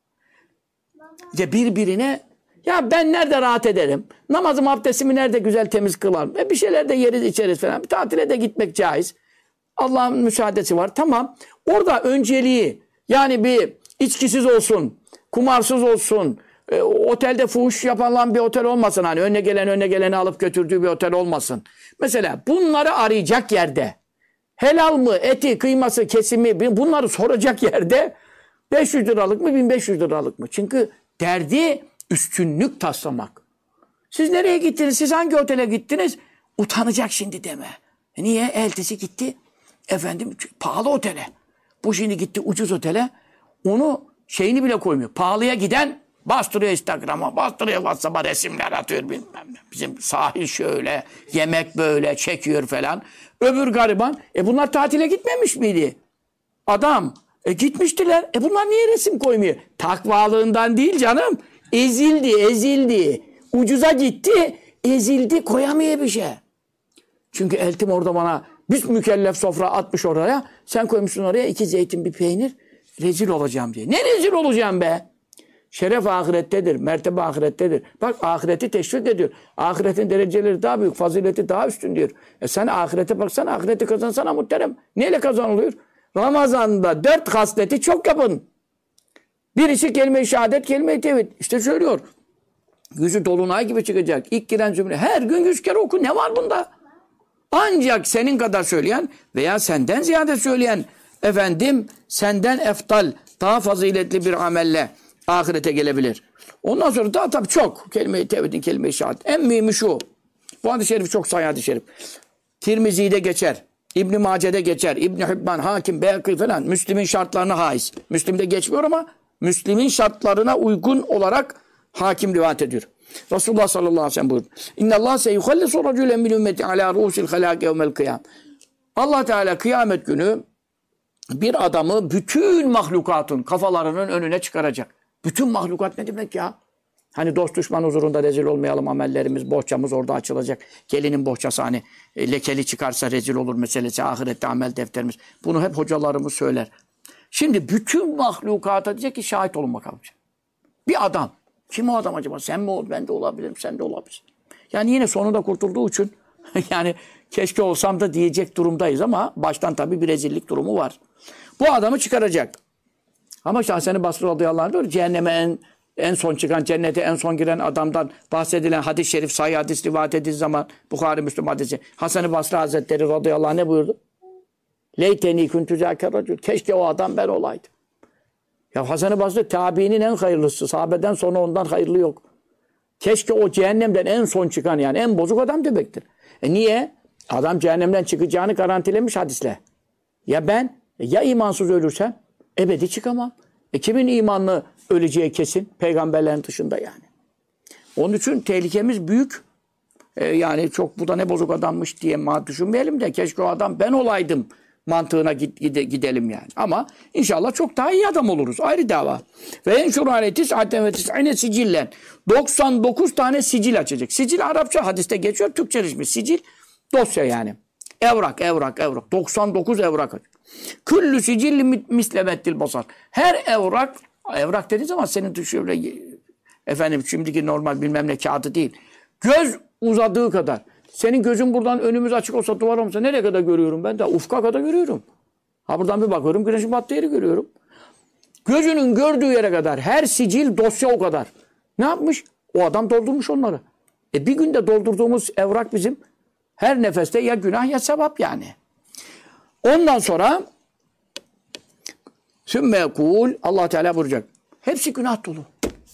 İşte birbirine ya ben nerede rahat ederim? Namazım abdestimi nerede güzel temiz kılarım? Bir şeyler de yeriz içeriz falan. Bir tatile de gitmek caiz. Allah'ın müsaadesi var. Tamam. Orada önceliği yani bir içkisiz olsun, kumarsız olsun, otelde fuhuş yapılan bir otel olmasın. Hani önüne geleni alıp götürdüğü bir otel olmasın. Mesela bunları arayacak yerde, helal mı, eti, kıyması, kesimi bunları soracak yerde 500 liralık mı, 1500 liralık mı? Çünkü derdi üstünlük taslamak. Siz nereye gittiniz? Siz hangi otele gittiniz? Utanacak şimdi deme. Niye? Eltisi gitti. Efendim pahalı otele. Bu şimdi gitti ucuz otele. Onu şeyini bile koymuyor. Pahalıya giden bastırıyor Instagram'a, bastırıyor WhatsApp'a resimler atıyor bilmem ne. Bizim sahil şöyle, yemek böyle çekiyor falan. Öbür gariban, bunlar tatile gitmemiş miydi? Adam, gitmiştiler. Bunlar niye resim koymuyor? Takvalığından değil canım. Ezildi. Ucuza gitti, ezildi, koyamıyor bir şey. Çünkü eltim orada bana bir mükellef sofra atmış oraya. Sen koymuşsun oraya 2 zeytin bir peynir. Rezil olacağım diye. Ne rezil olacağım be? Şeref ahirettedir, mertebe ahirettedir. Bak ahireti teşvik ediyor. Ahiretin dereceleri daha büyük, fazileti daha üstün diyor. Sen ahirete baksana, ahireti kazansana muhterem. Neyle kazanılıyor? Ramazan'da 4 hasleti çok yapın. Birisi kelime-i şehadet, kelime-i tevhid. İşte söylüyor. Yüzü dolunay gibi çıkacak. İlk giren cümle. Her gün 100 kere oku. Ne var bunda? Ancak senin kadar söyleyen veya senden ziyade söyleyen senden eftal, daha faziletli bir amelle ahirete gelebilir. Ondan sonra daha tabii çok. Kelime-i tevhidin, kelime-i şehadet. En mühimi şu. Bu hadis-i şerif çok sahih hadis-i şerif. Tirmizi'de geçer. İbn-i Mace'de geçer. İbn-i Hibban, Hakim, Beyhaki falan. Müslim'in şartlarına haiz. Müslim'de geçmiyor ama Müslim'in şartlarına uygun olarak Hakim rivayet ediyor. Resulullah sallallahu aleyhi ve sellem buyurdu. İnnallâh seyuhallisu racülen min ümmeti alâ rûsil halâki yevmel kıyam. Allah Teala kıyamet günü bir adamı bütün mahlukatın kafalarının önüne çıkaracak. Bütün mahlukat ne demek ya? Hani dost düşman huzurunda rezil olmayalım, amellerimiz, bohçamız orada açılacak. Gelinin bohçası hani lekeli çıkarsa rezil olur meselesi, ahirette amel defterimiz. Bunu hep hocalarımız söyler. Şimdi bütün mahlukata diyecek ki şahit olun bakalım. Bir adam. Kim o adam acaba? Sen mi ol? Ben de olabilirim, sen de olabilirsin. Yani yine sonunda kurtulduğu için yani keşke olsam da diyecek durumdayız ama baştan tabii bir rezillik durumu var. Bu adamı çıkaracak. Ama Hasan-ı Basri radıyallahu anh diyor, cehenneme en son çıkan, cennete en son giren adamdan bahsedilen hadis-i şerif, sahih hadis rivayet edildiği zaman Bukhari, Müslüm hadisi. Hasan-ı Basri Hazretleri radıyallahu anh ne buyurdu? Leyteni kuntu zâke racül. Keşke o adam ben olaydım. Ya Hasan-ı Basri tabiinin en hayırlısı. Sahabeden sonra ondan hayırlı yok. Keşke o cehennemden en son çıkan yani en bozuk adam demektir. Niye? Adam cehennemden çıkacağını garantilemiş hadisle. Ya ben ya imansız ölürsem ebedi çıkamam. Kimin imanlı öleceği kesin? Peygamberlerin dışında yani. Onun için tehlikemiz büyük. Yani çok bu da ne bozuk adammış diye düşünmeyelim de keşke o adam ben olaydım mantığına gidelim yani. Ama inşallah çok daha iyi adam oluruz. Ayrı dava. Ve en şuranetis aynı sicillen. 99 tane sicil açacak. Sicil Arapça hadiste geçiyor. Türkçe ismi. Sicil dosya yani. Evrak. 99 evrak açacak. Küllü sicilli mislemettil basar. Her evrak dediği zaman senin düşüyor şimdiki normal bilmem ne kağıdı değil. Göz uzadığı kadar. Senin gözün buradan önümüz açık olsa, duvar olsa nereye kadar görüyorum ben de? Ufka kadar görüyorum. Ha buradan bir bakıyorum, güneşin battığı yeri görüyorum. Gözünün gördüğü yere kadar her sicil dosya o kadar. Ne yapmış? O adam doldurmuş onları. Bir günde doldurduğumuz evrak bizim her nefeste ya günah ya sevap yani. Ondan sonra sümme yekul Allah Teala buyuracak. Hepsi günah dolu.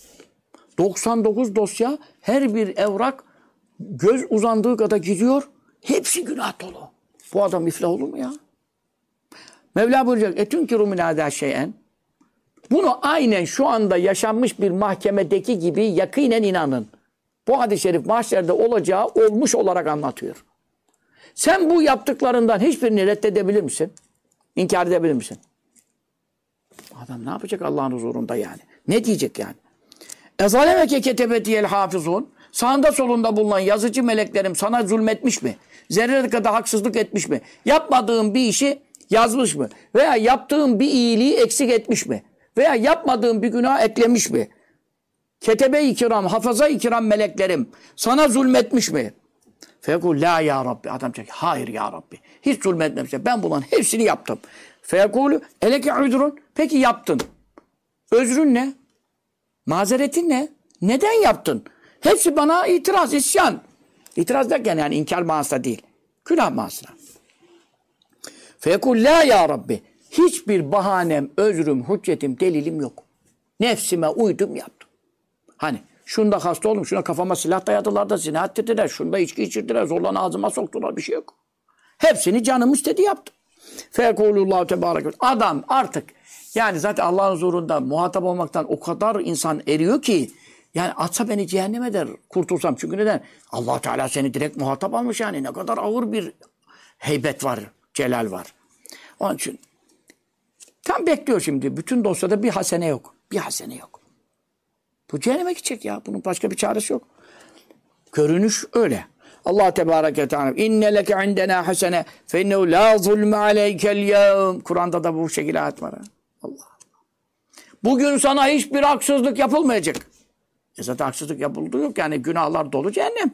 99 dosya, her bir evrak göz uzandığı kadar gidiyor. Hepsi günah dolu. Bu adam iflah olur mu ya? Mevla buyuracak. Etünkiru min hâdâ şey'en. Bunu aynen şu anda yaşanmış bir mahkemedeki gibi yakinen inanın. Bu hadis-i şerif mahşerde olacağı olmuş olarak anlatıyor. Sen bu yaptıklarından hiçbirini reddedebilir misin? İnkar edebilir misin? Adam ne yapacak Allah'ın huzurunda yani? Ne diyecek yani? Ezalemeke ketebetiyel hafizun. Sağında solunda bulunan yazıcı meleklerim sana zulmetmiş mi? Zerre kadar haksızlık etmiş mi? Yapmadığın bir işi yazmış mı? Veya yaptığın bir iyiliği eksik etmiş mi? Veya yapmadığın bir günah eklemiş mi? Ketebe-i kiram, hafaza-i kiram meleklerim sana zulmetmiş mi? Fekul la ya Rabbi. Adam diyor ki hayır ya Rabbi. Hiç zulmetmemiş. Ben bunların hepsini yaptım. Fekulü eleke udrun. Peki yaptın. Özrün ne? Mazeretin ne? Neden yaptın? Hepsi bana itiraz, isyan. İtiraz derken yani inkar manasında değil. Günah manasında. Fekul la ya Rabbi. Hiçbir bahanem, özrüm, hüccetim, delilim yok. Nefsime uydum yaptım. Hani şunda hasta oldum, şuna kafama silah dayadılar da zina ettirdiler, şunda içki içirdiler, zorla ağzıma soktular, bir şey yok. Hepsini canım istedi yaptım. Fekulullahu tebarek. Adam artık yani zaten Allah'ın huzurunda muhatap olmaktan o kadar insan eriyor ki yani atsa beni cehenneme der kurtulsam. Çünkü neden? Allah Teala seni direkt muhatap almış yani. Ne kadar ağır bir heybet var, celal var. Onun için tam bekliyor şimdi. Bütün dosyada bir hasene yok. Bir hasene yok. Bu cehenneme gidecek ya. Bunun başka bir çaresi yok. Görünüş öyle. Allah Tebareke ve Teala inne leke indena hasene fe innehu la zulme aleykel yevm. Kur'an'da da bu şekilde ayet var. Allah. Bugün sana hiçbir haksızlık yapılmayacak. Zaten haksızlık yapıldığı yok. Yani günahlar dolu cehennem.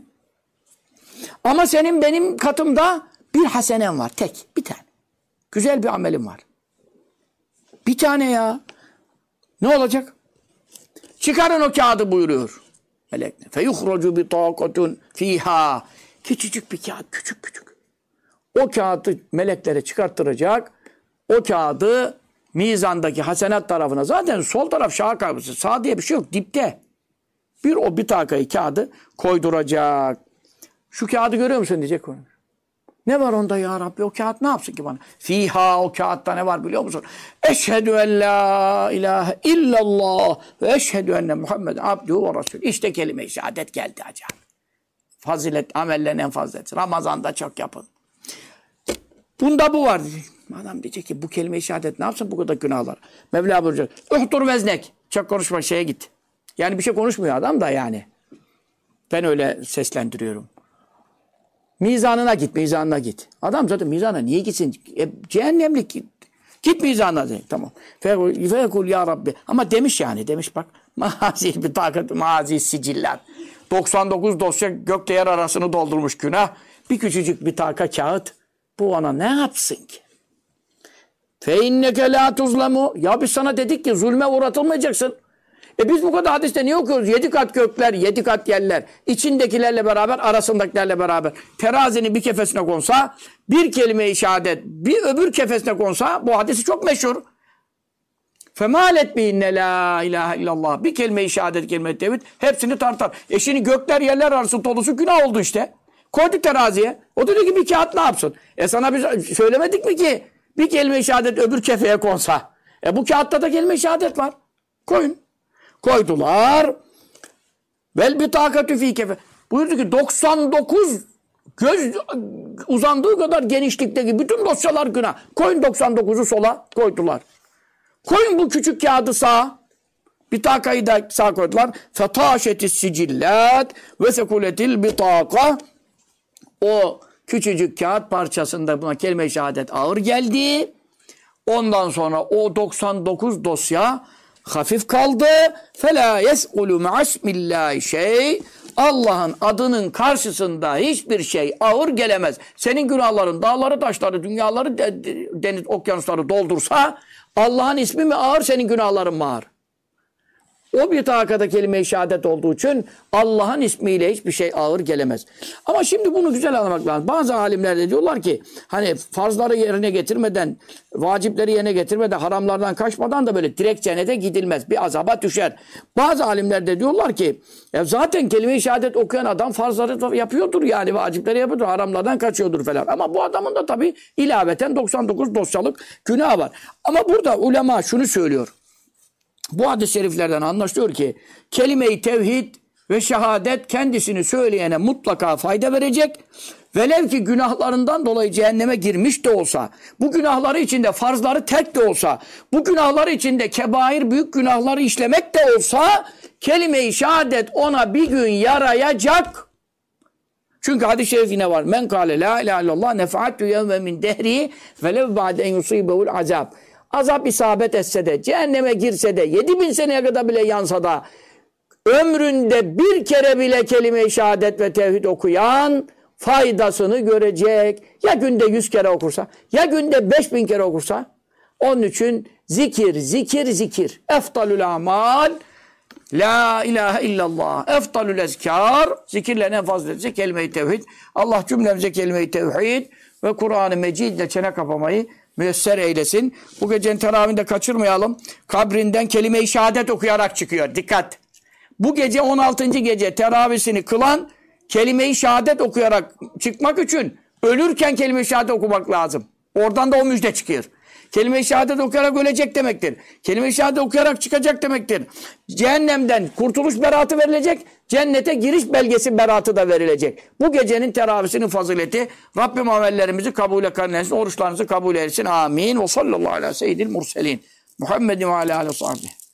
Ama senin benim katımda bir hasenem var. Tek. Bir tane. Güzel bir amelim var. Bir tane ya. Ne olacak? Çıkarın o kağıdı buyuruyor. Melek. Feyuhrocu bi taqatun fiha. Küçücük bir kağıt. Küçük küçük. O kağıdı meleklere çıkarttıracak. O kağıdı mizandaki hasenat tarafına. Zaten sol taraf şaha kalmıştı. Sağ diye bir şey yok. Dipte. O bitakayı kağıdı koyduracak. Şu kağıdı görüyor musun diyecek. Ne var onda ya Rabbi? O kağıt ne yapsın ki bana? Fiha, o kağıtta ne var biliyor musun? Eşhedü en la ilahe illallah ve eşhedü enne Muhammed abduhu ve resul. İşte kelime-i şehadet geldi acaba. Fazilet, amellerin en fazileti. Ramazan'da çok yapın. Bunda bu var. Adam diyecek ki bu kelime-i şehadet ne yapsın bu kadar günahlar? Mevla buyuracak. Uhtur veznek. Çok konuşma şeye git. Yani bir şey konuşmuyor adam da yani. Ben öyle seslendiriyorum. Mizanına git, mizanına git. Adam zaten mizana niye gitsin? Cehennemlik git. Git mizanına de. Tamam. Fekul ya Rabbi. Ama demiş yani. Demiş bak. Mazil bir takat, mazil siciller. 99 dosya gökle yer arasını doldurmuş günah. Bir küçücük bir taka kağıt. Bu ona ne yapsın ki? Fe inneke la tuzlemu. Ya biz sana dedik ki zulme uğratılmayacaksın. Biz bu kadar hadiste niye okuyoruz? 7 kat gökler, 7 kat yerler. İçindekilerle beraber, arasındakilerle beraber. Terazinin bir kefesine konsa, bir kelime-i şehadet, bir öbür kefesine konsa, bu hadisi çok meşhur. Femalet bihinne la ilahe illallah. Bir kelime-i şehadet, kelime-i tevhid, hepsini tartar. Şimdi gökler, yerler arası dolusu günah oldu işte. Koyduk teraziye. O dedi ki bir kağıt ne yapsın? Sana biz söylemedik mi ki bir kelime-i şehadet öbür kefeye konsa? Bu kağıtta da kelime-i şehadet var. Koyun. Koydular. Vel bitakatü fî kefe. Buyurdu ki 99 göz uzandığı kadar genişlikteki bütün dosyalar günah. Koyun 99'u sola koydular. Koyun bu küçük kağıdı sağa. Bitakayı da sağa koydular. Fetâşetis sicillât ve sekuletil bitaka. O küçücük kağıt parçasında buna kelime-i şehadet ağır geldi. Ondan sonra o 99 dosya hafif kaldı. فَلَا يَسْقُلُ مَعَسْمِ şey. Allah'ın adının karşısında hiçbir şey ağır gelemez. Senin günahların dağları, taşları, dünyaları, deniz, okyanusları doldursa Allah'ın ismi mi ağır, senin günahların mı ağır? O bir takada kelime-i şehadet olduğu için Allah'ın ismiyle hiçbir şey ağır gelemez. Ama şimdi bunu güzel anlamak lazım. Bazı alimler de diyorlar ki hani farzları yerine getirmeden, vacipleri yerine getirmeden, haramlardan kaçmadan da böyle direkt cennete gidilmez. Bir azaba düşer. Bazı alimler de diyorlar ki zaten kelime-i şehadet okuyan adam farzları yapıyordur yani, vacipleri yapıyordur, haramlardan kaçıyordur falan. Ama bu adamın da tabii ilaveten 99 dosyalık günah var. Ama burada ulema şunu söylüyor. Bu hadis-i şeriflerden anlaşılıyor ki kelime-i tevhid ve şehadet kendisini söyleyene mutlaka fayda verecek. Velev ki günahlarından dolayı cehenneme girmiş de olsa, bu günahları içinde farzları terk de olsa, bu günahları içinde kebair büyük günahları işlemek de olsa kelime-i şehadet ona bir gün yarayacak. Çünkü hadis-i şerif yine var. Men kâle la ilahe illallah nefa'atü yevme min dehri velev ba'de en yusîbehu'l azab. Azap isabet etse de, cehenneme girse de, 7000 seneye kadar bile yansa da, ömründe bir kere bile kelime-i şehadet ve tevhid okuyan faydasını görecek. Ya günde 100 kere okursa, ya günde 5000 kere okursa. Onun için zikir, zikir, zikir. Eftalül amal, la ilahe illallah. Eftalül ezkar, zikirlerin en fazlası kelime-i tevhid. Allah cümlemize kelime-i tevhid ve Kur'an-ı Mecid'le çene kapamayı müyesser eylesin. Bu gecenin teravihini de kaçırmayalım. Kabrinden kelime-i şehadet okuyarak çıkıyor. Dikkat! Bu gece 16. gece teravisini kılan kelime-i şehadet okuyarak çıkmak için ölürken kelime-i şehadet okumak lazım. Oradan da o müjde çıkıyor. Kelime-i şehadet okuyarak ölecek demektir. Kelime-i şehadet okuyarak çıkacak demektir. Cehennemden kurtuluş beratı verilecek. Cennete giriş belgesi beratı da verilecek. Bu gecenin teravisinin fazileti Rabbim amellerimizi kabul etsin. Oruçlarınızı kabul etsin. Amin. Ve sallallahu aleyhi ve seyyidil murselin. Muhammedin ve aleyhi ve sahbihi.